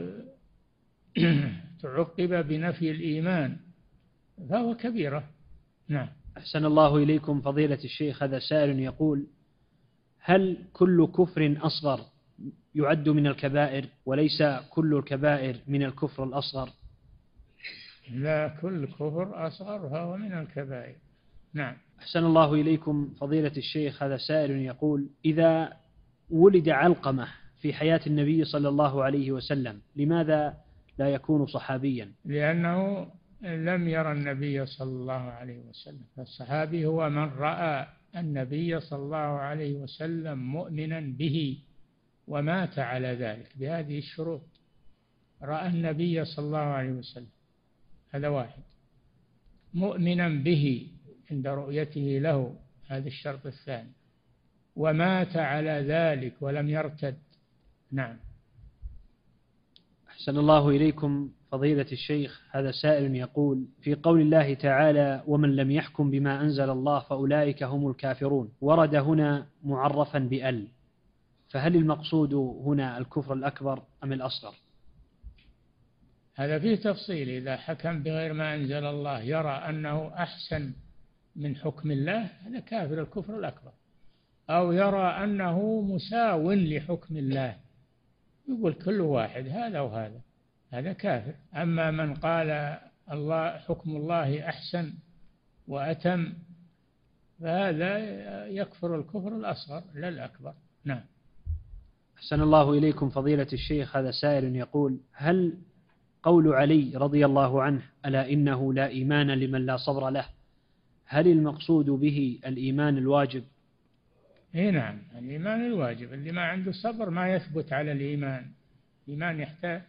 تعقب بنفي الإيمان فهو كبيرة. نعم. أحسن الله إليكم فضيلة الشيخ، هذا سائل يقول: هل كل كفر أصغر يعد من الكبائر وليس كل الكبائر من الكفر الأصغر؟ لا، كل كفر أصغر فهو من الكبائر. نعم. أحسن الله إليكم فضيلة الشيخ، هذا سائل يقول: إذا ولد علقمة في حياة النبي صلى الله عليه وسلم لماذا لا يكون صحابيا؟ لأنه لم يرى النبي صلى الله عليه وسلم، فالصحابي هو من رأى النبي صلى الله عليه وسلم مؤمنا به ومات على ذلك بهذه الشروط. رأى النبي صلى الله عليه وسلم، هذا واحد، مؤمنا به عند رؤيته له، هذا الشرط الثاني، ومات على ذلك ولم يرتد. نعم. أحسن الله إليكم فضيلة الشيخ، هذا سائل يقول: في قول الله تعالى: ومن لم يحكم بما أنزل الله فأولئك هم الكافرون، ورد هنا معرفا بأل، فهل المقصود هنا الكفر الأكبر أم الأصغر؟ هذا فيه تفصيل. إذا حكم بغير ما أنزل الله يرى أنه أحسن من حكم الله، هذا كافر الكفر الأكبر، أو يرى أنه مساو لحكم الله، يقول كل واحد هذا وهذا، هذا كافر. أما من قال الله حكم الله أحسن وأتم فهذا يكفر الكفر الأصغر لا الأكبر. نعم. أحسن الله إليكم فضيلة الشيخ، هذا سائل يقول: هل قول علي رضي الله عنه: ألا إنه لا إيمان لمن لا صبر له، هل المقصود به الإيمان الواجب؟ إيه نعم، الإيمان الواجب، اللي ما عنده صبر ما يثبت على الإيمان. الإيمان يحتاج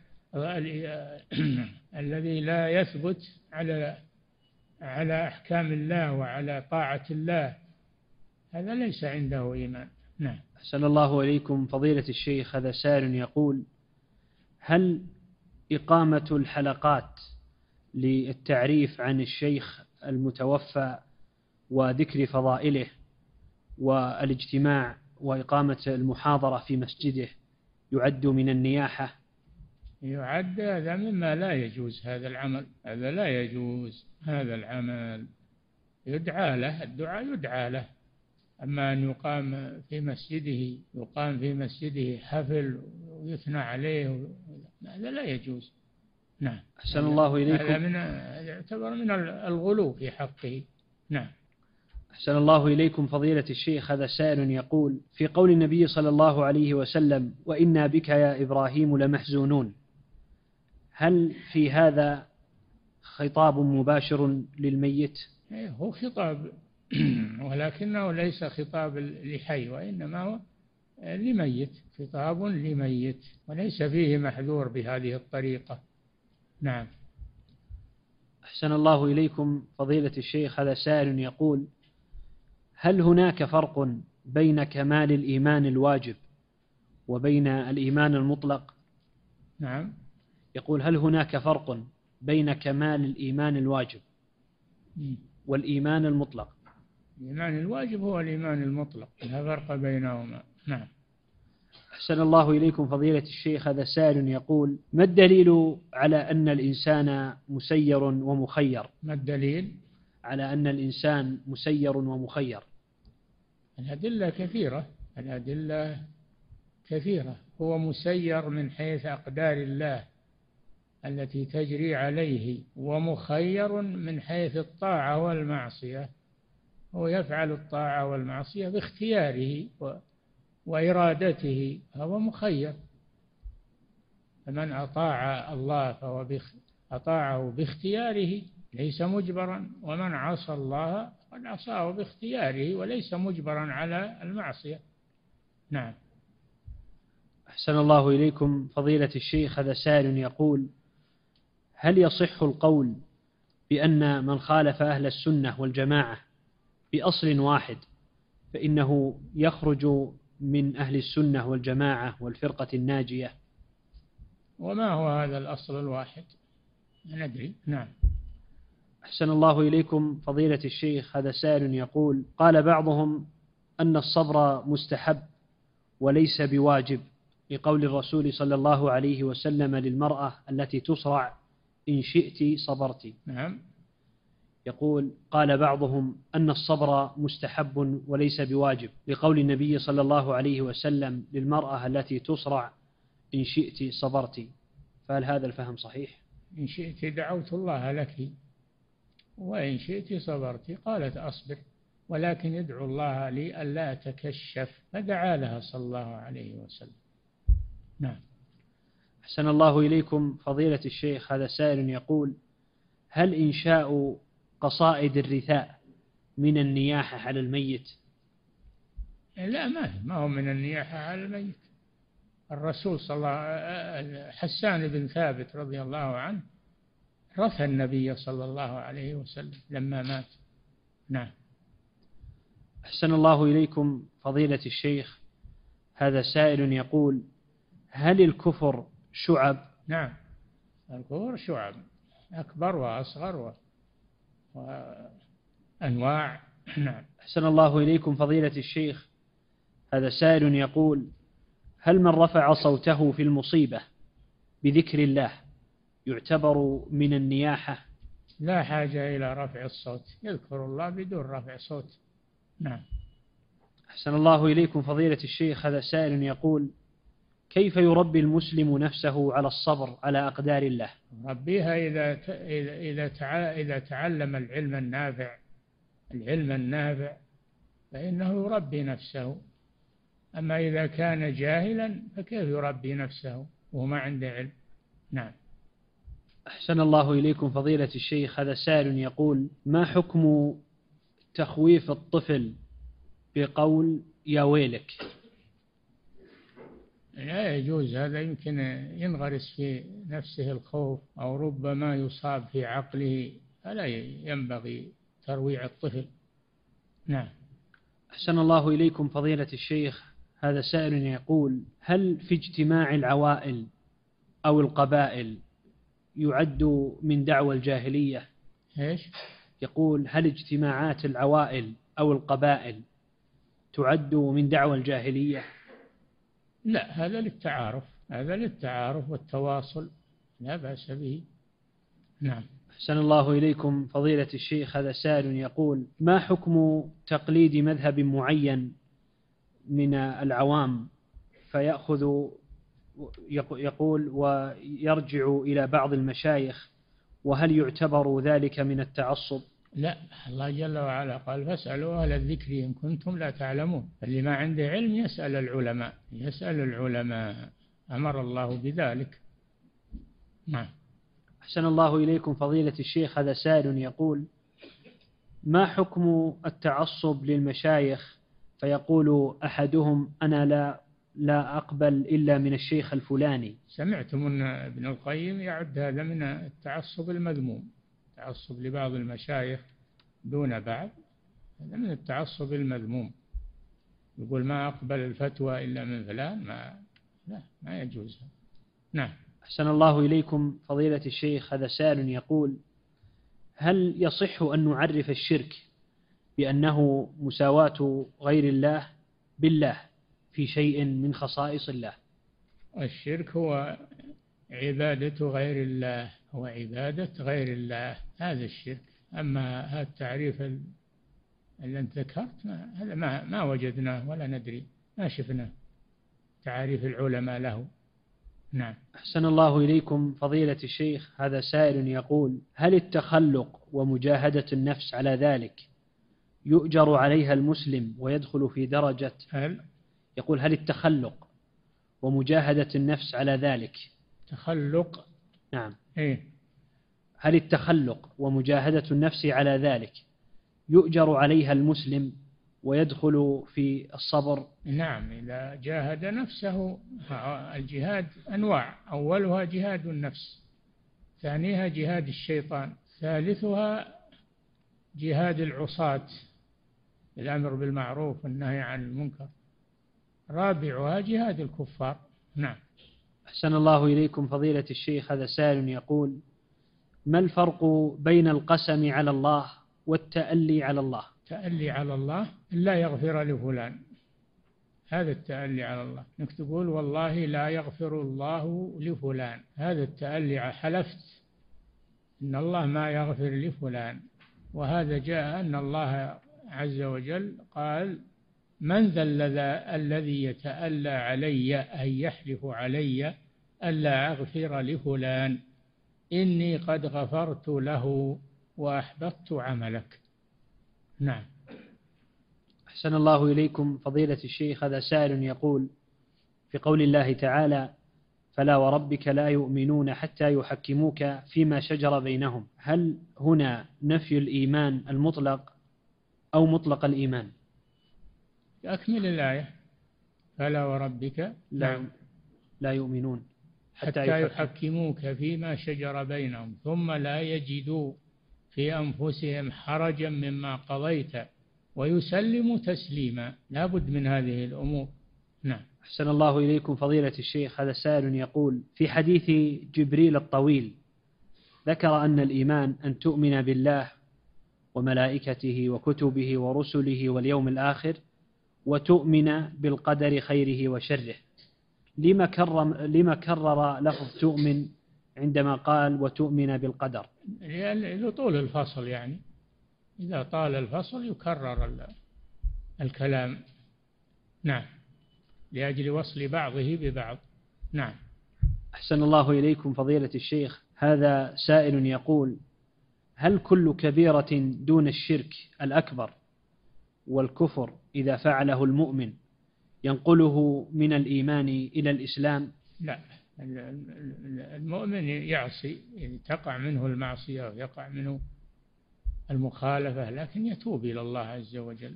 الذي لا يثبت على أحكام الله وعلى طاعة الله، هذا ليس عنده إيمان. نعم. أحسن الله إليكم فضيلة الشيخ، هذا سائل يقول: هل إقامة الحلقات للتعريف عن الشيخ المتوفى وذكر فضائله والاجتماع وإقامة المحاضرة في مسجده يعد من النياحة؟ يعد هذا مما لا يجوز، هذا العمل هذا لا يجوز، هذا العمل يدعى له، الدعاء يدعى له. أما أن يقام في مسجده حفل ويثنى عليه، هذا لا يجوز. نعم. أحسن الله إليكم. هذا يعتبر من الغلو في حقه. نعم. أحسن الله إليكم فضيلة الشيخ. هذا سائل يقول: في قول النبي صلى الله عليه وسلم: وإنا بك يا إبراهيم لمحزونون، هل في هذا خطاب مباشر للميت؟ هو خطاب ولكنه ليس خطاب لحي، وإنما هو لميت، خطاب لميت، وليس فيه محذور بهذه الطريقة. نعم. أحسن الله إليكم فضيلة الشيخ. هذا سائل يقول: هل هناك فرق بين كمال الإيمان الواجب وبين الإيمان المطلق؟ نعم. يقول: هل هناك فرق بين كمال الإيمان الواجب والإيمان المطلق؟ الإيمان الواجب هو الإيمان المطلق، لا فرق بينهما. نعم. أحسن الله إليكم فضيلة الشيخ. هذا سائل يقول: ما الدليل على أن الإنسان مسير ومخير؟ ما الدليل على أن الإنسان مسير ومخير؟ الأدلة كثيرة. هو مسير من حيث أقدار الله التي تجري عليه، ومخير من حيث الطاعة والمعصية، هو يفعل الطاعة والمعصية باختياره وإرادته، هو مخير. فمن أطاع الله فهو أطاعه باختياره ليس مجبرا، ومن عصى الله قد عصاه باختياره وليس مجبرا على المعصية. نعم. أحسن الله إليكم فضيلة الشيخ. هذا سائل يقول: هل يصح القول بأن من خالف أهل السنة والجماعة بأصل واحد فإنه يخرج من أهل السنة والجماعة والفرقة الناجية؟ وما هو هذا الأصل الواحد؟ ندري. نعم. أحسن الله إليكم فضيلة الشيخ. هذا سائل يقول: قال بعضهم أن الصبر مستحب وليس بواجب، لقول الرسول صلى الله عليه وسلم للمرأة التي تصرع: إن شئت صبرت. نعم. يقول: قال بعضهم أن الصبر مستحب وليس بواجب، لقول النبي صلى الله عليه وسلم للمرأة التي تصرع: إن شئت صبرت. فهل هذا الفهم صحيح؟ إن شئت دعوت الله لك، وإن شئت صبرت. قالت: أصبر، ولكن ادعو الله لي ألا أتكشف، فدعا لها صلى الله عليه وسلم. نعم. أحسن الله إليكم فضيلة الشيخ. هذا سائل يقول: هل إنشاء قصائد الرثاء من النياحة على الميت؟ لا، ما هو من النياحة على الميت. الرسول صلى الله حسان بن ثابت رضي الله عنه رثى النبي صلى الله عليه وسلم لما مات. نعم. أحسن الله إليكم فضيلة الشيخ. هذا سائل يقول: هل الكفر شعب؟ نعم، الكفر شعب، أكبر وأصغر وأنواع. نعم. أحسن الله إليكم فضيلة الشيخ. هذا سائل يقول: هل من رفع صوته في المصيبة بذكر الله يعتبر من النياحة؟ لا حاجة إلى رفع الصوت، يذكر الله بدون رفع صوت. نعم. أحسن الله إليكم فضيلة الشيخ. هذا سائل يقول: كيف يربي المسلم نفسه على الصبر على أقدار الله؟ ربيها إذا تعلم العلم النافع فإنه يربي نفسه. أما إذا كان جاهلا فكيف يربي نفسه وهو ما عنده علم؟ نعم. أحسن الله إليكم فضيلة الشيخ. هذا سائل يقول: ما حكم تخويف الطفل بقول يا ويلك؟ لا يجوز هذا، يمكن ينغرس في نفسه الخوف أو ربما يصاب في عقله، فلا ينبغي ترويع الطفل. نعم. أحسن الله إليكم فضيلة الشيخ. هذا سائل يقول: هل في اجتماع العوائل أو القبائل يعد من دعوى الجاهلية؟ إيش؟ يقول: هل اجتماعات العوائل أو القبائل تعد من دعوى الجاهلية؟ لا، هذا للتعارف والتواصل، لا بأس به. نعم. أحسن الله إليكم فضيلة الشيخ، هذا سائل يقول: ما حكم تقليد مذهب معين من العوام فيأخذ يقول ويرجع إلى بعض المشايخ، وهل يعتبر ذلك من التعصب؟ لا، الله جل وعلا قال: فاسألوا أهل الذكر إن كنتم لا تعلمون. فاللي ما عنده علم يسأل العلماء، أمر الله بذلك. نعم. أحسن الله إليكم فضيلة الشيخ، هذا سائل يقول: ما حكم التعصب للمشايخ فيقول أحدهم: أنا لا أقبل إلا من الشيخ الفلاني؟ سمعتم أن ابن القيم يعد هذا من التعصب المذموم، تعصب لبعض المشايخ دون بعض، هذا من التعصب المذموم. يقول ما أقبل الفتوى إلا من فلان، ما يجوز. نعم. أحسن الله إليكم فضيلة الشيخ، هذا سائل يقول: هل يصح أن نعرف الشرك بأنه مساواة غير الله بالله في شيء من خصائص الله؟ الشرك هو عبادة غير الله، هذا الشرك. أما هذا التعريف اللي أنت ذكرت هذا ما وجدناه ولا ندري، ما شفنا تعريف العلماء له. نعم. أحسن الله إليكم فضيلة الشيخ، هذا سائل يقول: هل التخلق ومجاهدة النفس على ذلك يؤجر عليها المسلم ويدخل في درجة يقول: هل التخلق ومجاهدة النفس على ذلك تخلق؟ نعم. إيه؟ هل التخلق ومجاهدة النفس على ذلك يؤجر عليها المسلم ويدخل في الصبر؟ نعم، إذا جاهد نفسه. الجهاد أنواع: أولها جهاد النفس، ثانيها جهاد الشيطان، ثالثها جهاد العصاة، الأمر بالمعروف والنهي عن المنكر، رابعها جهاد الكفار. نعم. أحسن الله إليكم فضيلة الشيخ، هذا سائل يقول: ما الفرق بين القسم على الله والتألي على الله؟ التألي على الله لا يغفر لفلان، هذا التألي على الله، انك تقول والله لا يغفر الله لفلان، هذا التألي، حلفت ان الله ما يغفر لفلان. وهذا جاء ان الله عز وجل قال: من ذا الذي يتألى علي، أن يحلف علي ألا أغفر لفلان، إني قد غفرت له وأحبطت عملك. نعم. أحسن الله إليكم فضيلة الشيخ، هذا سائل يقول: في قول الله تعالى: فلا وربك لا يؤمنون حتى يحكموك فيما شجر بينهم، هل هنا نفي الإيمان المطلق أو مطلق الإيمان؟ أكمل الآية: فلا وربك لا يؤمنون حتى يحكموك فيما شجر بينهم ثم لا يجدوا في أنفسهم حرجا مما قضيت ويسلموا تسليما. لا بد من هذه الأمور. نعم. أحسن الله إليكم فضيلة الشيخ، هذا سائل يقول: في حديث جبريل الطويل ذكر أن الإيمان أن تؤمن بالله وملائكته وكتبه ورسله واليوم الآخر وتؤمن بالقدر خيره وشره، لما كرر لفظ تؤمن عندما قال وتؤمن بالقدر؟ لطول الفصل، يعني إذا طال الفصل يكرر الكلام. نعم، لأجل وصل بعضه ببعض. نعم. أحسن الله إليكم فضيلة الشيخ، هذا سائل يقول: هل كل كبيرة دون الشرك الأكبر والكفر إذا فعله المؤمن ينقله من الإيمان إلى الإسلام؟ لا، المؤمن يعصي، يعني تقع منه المعصية ويقع منه المخالفة، لكن يتوب إلى الله عز وجل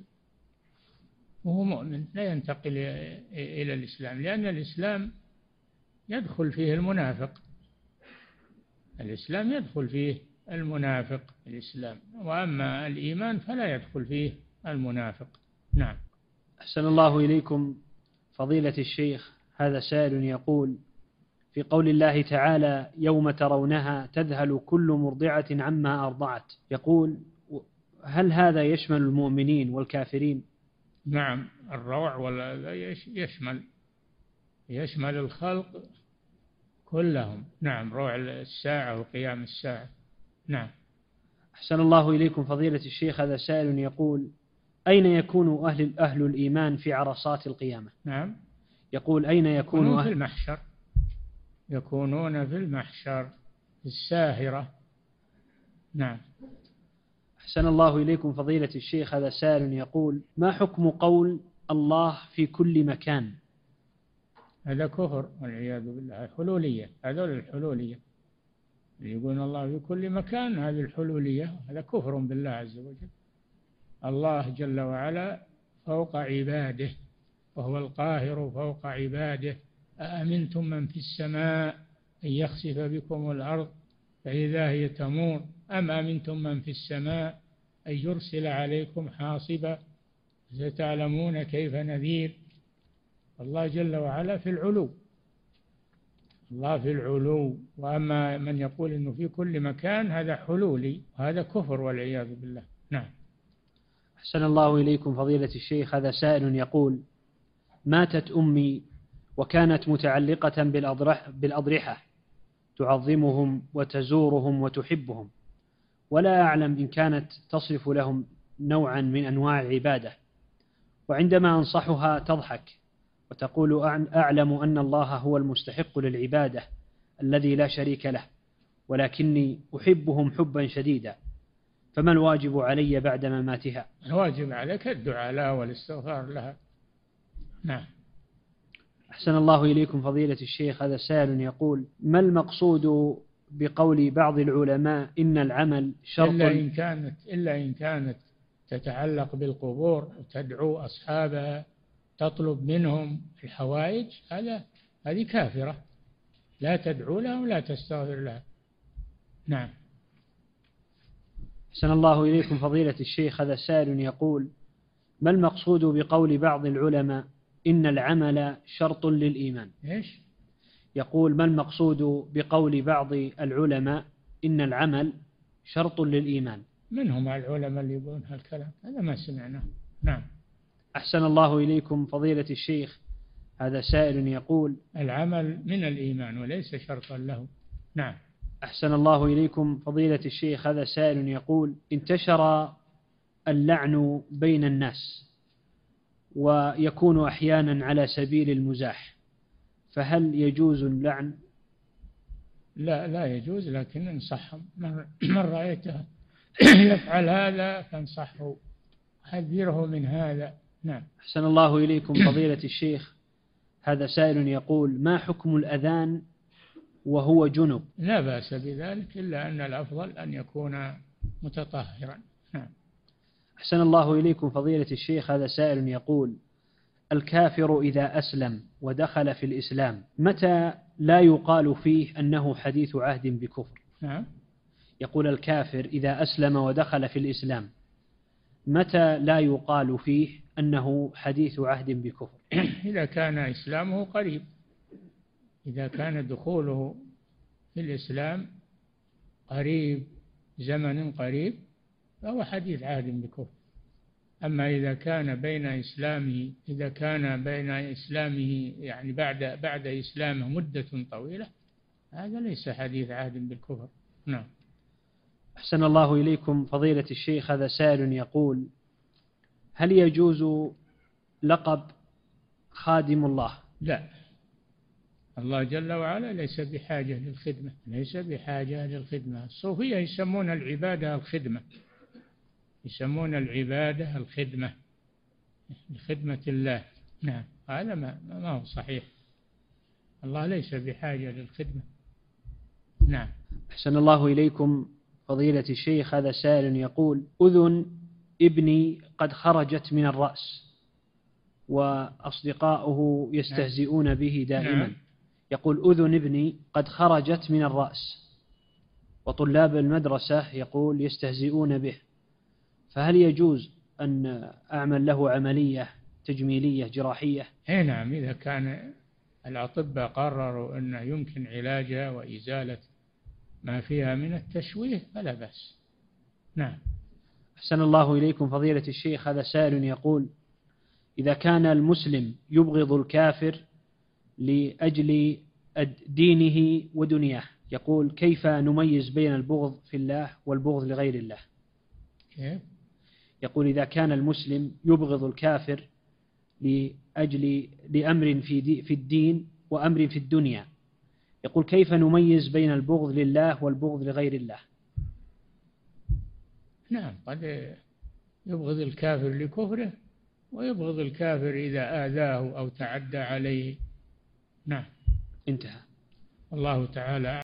وهو مؤمن، لا ينتقل إلى الإسلام، لأن الإسلام يدخل فيه المنافق، الإسلام يدخل فيه المنافق الإسلام، وأما الإيمان فلا يدخل فيه المنافق. نعم. أحسن الله إليكم فضيلة الشيخ، هذا سائل يقول: في قول الله تعالى: يوم ترونها تذهل كل مرضعة عما أرضعت، يقول: هل هذا يشمل المؤمنين والكافرين؟ نعم، الروع ولا يشمل الخلق كلهم. نعم، روع الساعة وقيام الساعة. نعم. أحسن الله إليكم فضيلة الشيخ، هذا سائل يقول: أين يكون أهل الإيمان في عرصات القيامة؟ نعم، يقول: أين يكونون في المحشر، يكونون في المحشر الساهرة. نعم. أحسن الله إليكم فضيلة الشيخ، هذا سائل يقول: ما حكم قول الله في كل مكان؟ هذا كفر والعياذ بالله، الحلولية، هذول الحلولية اللي يقولون الله في كل مكان، هذه الحلولية، هذا كفر بالله عز وجل. الله جل وعلا فوق عباده، وهو القاهر فوق عباده. أأمنتم من في السماء أن يخسف بكم الأرض فإذا هي تمور، أم أمنتم من في السماء أن يرسل عليكم حاصبا ستعلمون كيف نذير. الله جل وعلا في العلو، الله في العلو. وأما من يقول إنه في كل مكان هذا حلولي، وهذا كفر والعياذ بالله. نعم. أحسن الله إليكم فضيلة الشيخ، هذا سائل يقول: ماتت أمي وكانت متعلقة بالأضرحة، تعظمهم وتزورهم وتحبهم، ولا أعلم إن كانت تصرف لهم نوعا من أنواع العبادة، وعندما أنصحها تضحك وتقول: أعلم أن الله هو المستحق للعبادة الذي لا شريك له، ولكني أحبهم حبا شديدا، فما الواجب علي بعد مماتها؟ الواجب عليك الدعاء لها والاستغفار لها. نعم. أحسن الله إليكم فضيلة الشيخ، هذا سائل يقول: ما المقصود بقول بعض العلماء إن العمل شرط إلا إن كانت تتعلق بالقبور وتدعو أصحابها، تطلب منهم الحوائج، هذه كافرة، لا تدعو لهم ولا تستغفر لها. نعم. أحسن الله إليكم فضيلة الشيخ، هذا سائل يقول: ما المقصود بقول بعض العلماء إن العمل شرط للإيمان؟ إيش؟ يقول: ما المقصود بقول بعض العلماء إن العمل شرط للإيمان؟ من هم العلماء اللي يقولون هالكلام؟ هذا ما سمعناه. نعم. أحسن الله إليكم فضيلة الشيخ، هذا سائل يقول: العمل من الإيمان وليس شرطا له. نعم. أحسن الله إليكم فضيلة الشيخ، هذا سائل يقول: انتشر اللعن بين الناس ويكون أحيانا على سبيل المزاح، فهل يجوز اللعن؟ لا يجوز، لكن انصحهم. من رأيته يفعل هذا فانصحه، حذره من هذا. نعم. أحسن الله إليكم فضيلة الشيخ، هذا سائل يقول: ما حكم الأذان وهو جنب؟ لا بأس بذلك، إلا أن الأفضل أن يكون متطهرا. نعم. أحسن الله إليكم فضيلة الشيخ، هذا سائل يقول: الكافر إذا أسلم ودخل في الإسلام متى لا يقال فيه أنه حديث عهد بكفر؟ نعم. يقول: الكافر إذا أسلم ودخل في الإسلام متى لا يقال فيه أنه حديث عهد بكفر؟ إذا كان إسلامه قريب، إذا كان دخوله في الإسلام قريب، زمن قريب، فهو حديث عهد بكفر. أما إذا كان بين إسلامه يعني بعد إسلامه مدة طويلة، هذا ليس حديث عهد بالكفر. نعم. أحسن الله إليكم فضيلة الشيخ، هذا سائل يقول: هل يجوز لقب خادم الله؟ لا، الله جل وعلا ليس بحاجة للخدمة، ليس بحاجة للخدمة. الصوفية يسمون العبادة الخدمة، يسمون العبادة الخدمة، لخدمة الله. نعم. هذا ما هو صحيح، الله ليس بحاجة للخدمة. نعم. أحسن الله إليكم فضيلة الشيخ، هذا سائل يقول: أذن ابني قد خرجت من الرأس وأصدقاؤه يستهزئون به دائما. نعم. يقول: أذن ابني قد خرجت من الرأس وطلاب المدرسة يقول يستهزئون به، فهل يجوز أن أعمل له عملية تجميلية جراحية؟ نعم، إذا كان الأطباء قرروا أنه يمكن علاجها وإزالة ما فيها من التشويه فلا بأس. نعم. أحسن الله إليكم فضيلة الشيخ، هذا سائل يقول: إذا كان المسلم يبغض الكافر لأجل دينه ودنياه، يقول كيف نميز بين البغض في الله والبغض لغير الله؟ يقول إذا كان المسلم يبغض الكافر لأمر في الدين وأمر في الدنيا، يقول كيف نميز بين البغض لله والبغض لغير الله؟ نعم، قد يبغض الكافر لكفره، ويبغض الكافر إذا آذاه أو تعدى عليه. نعم. انتهى. الله تعالى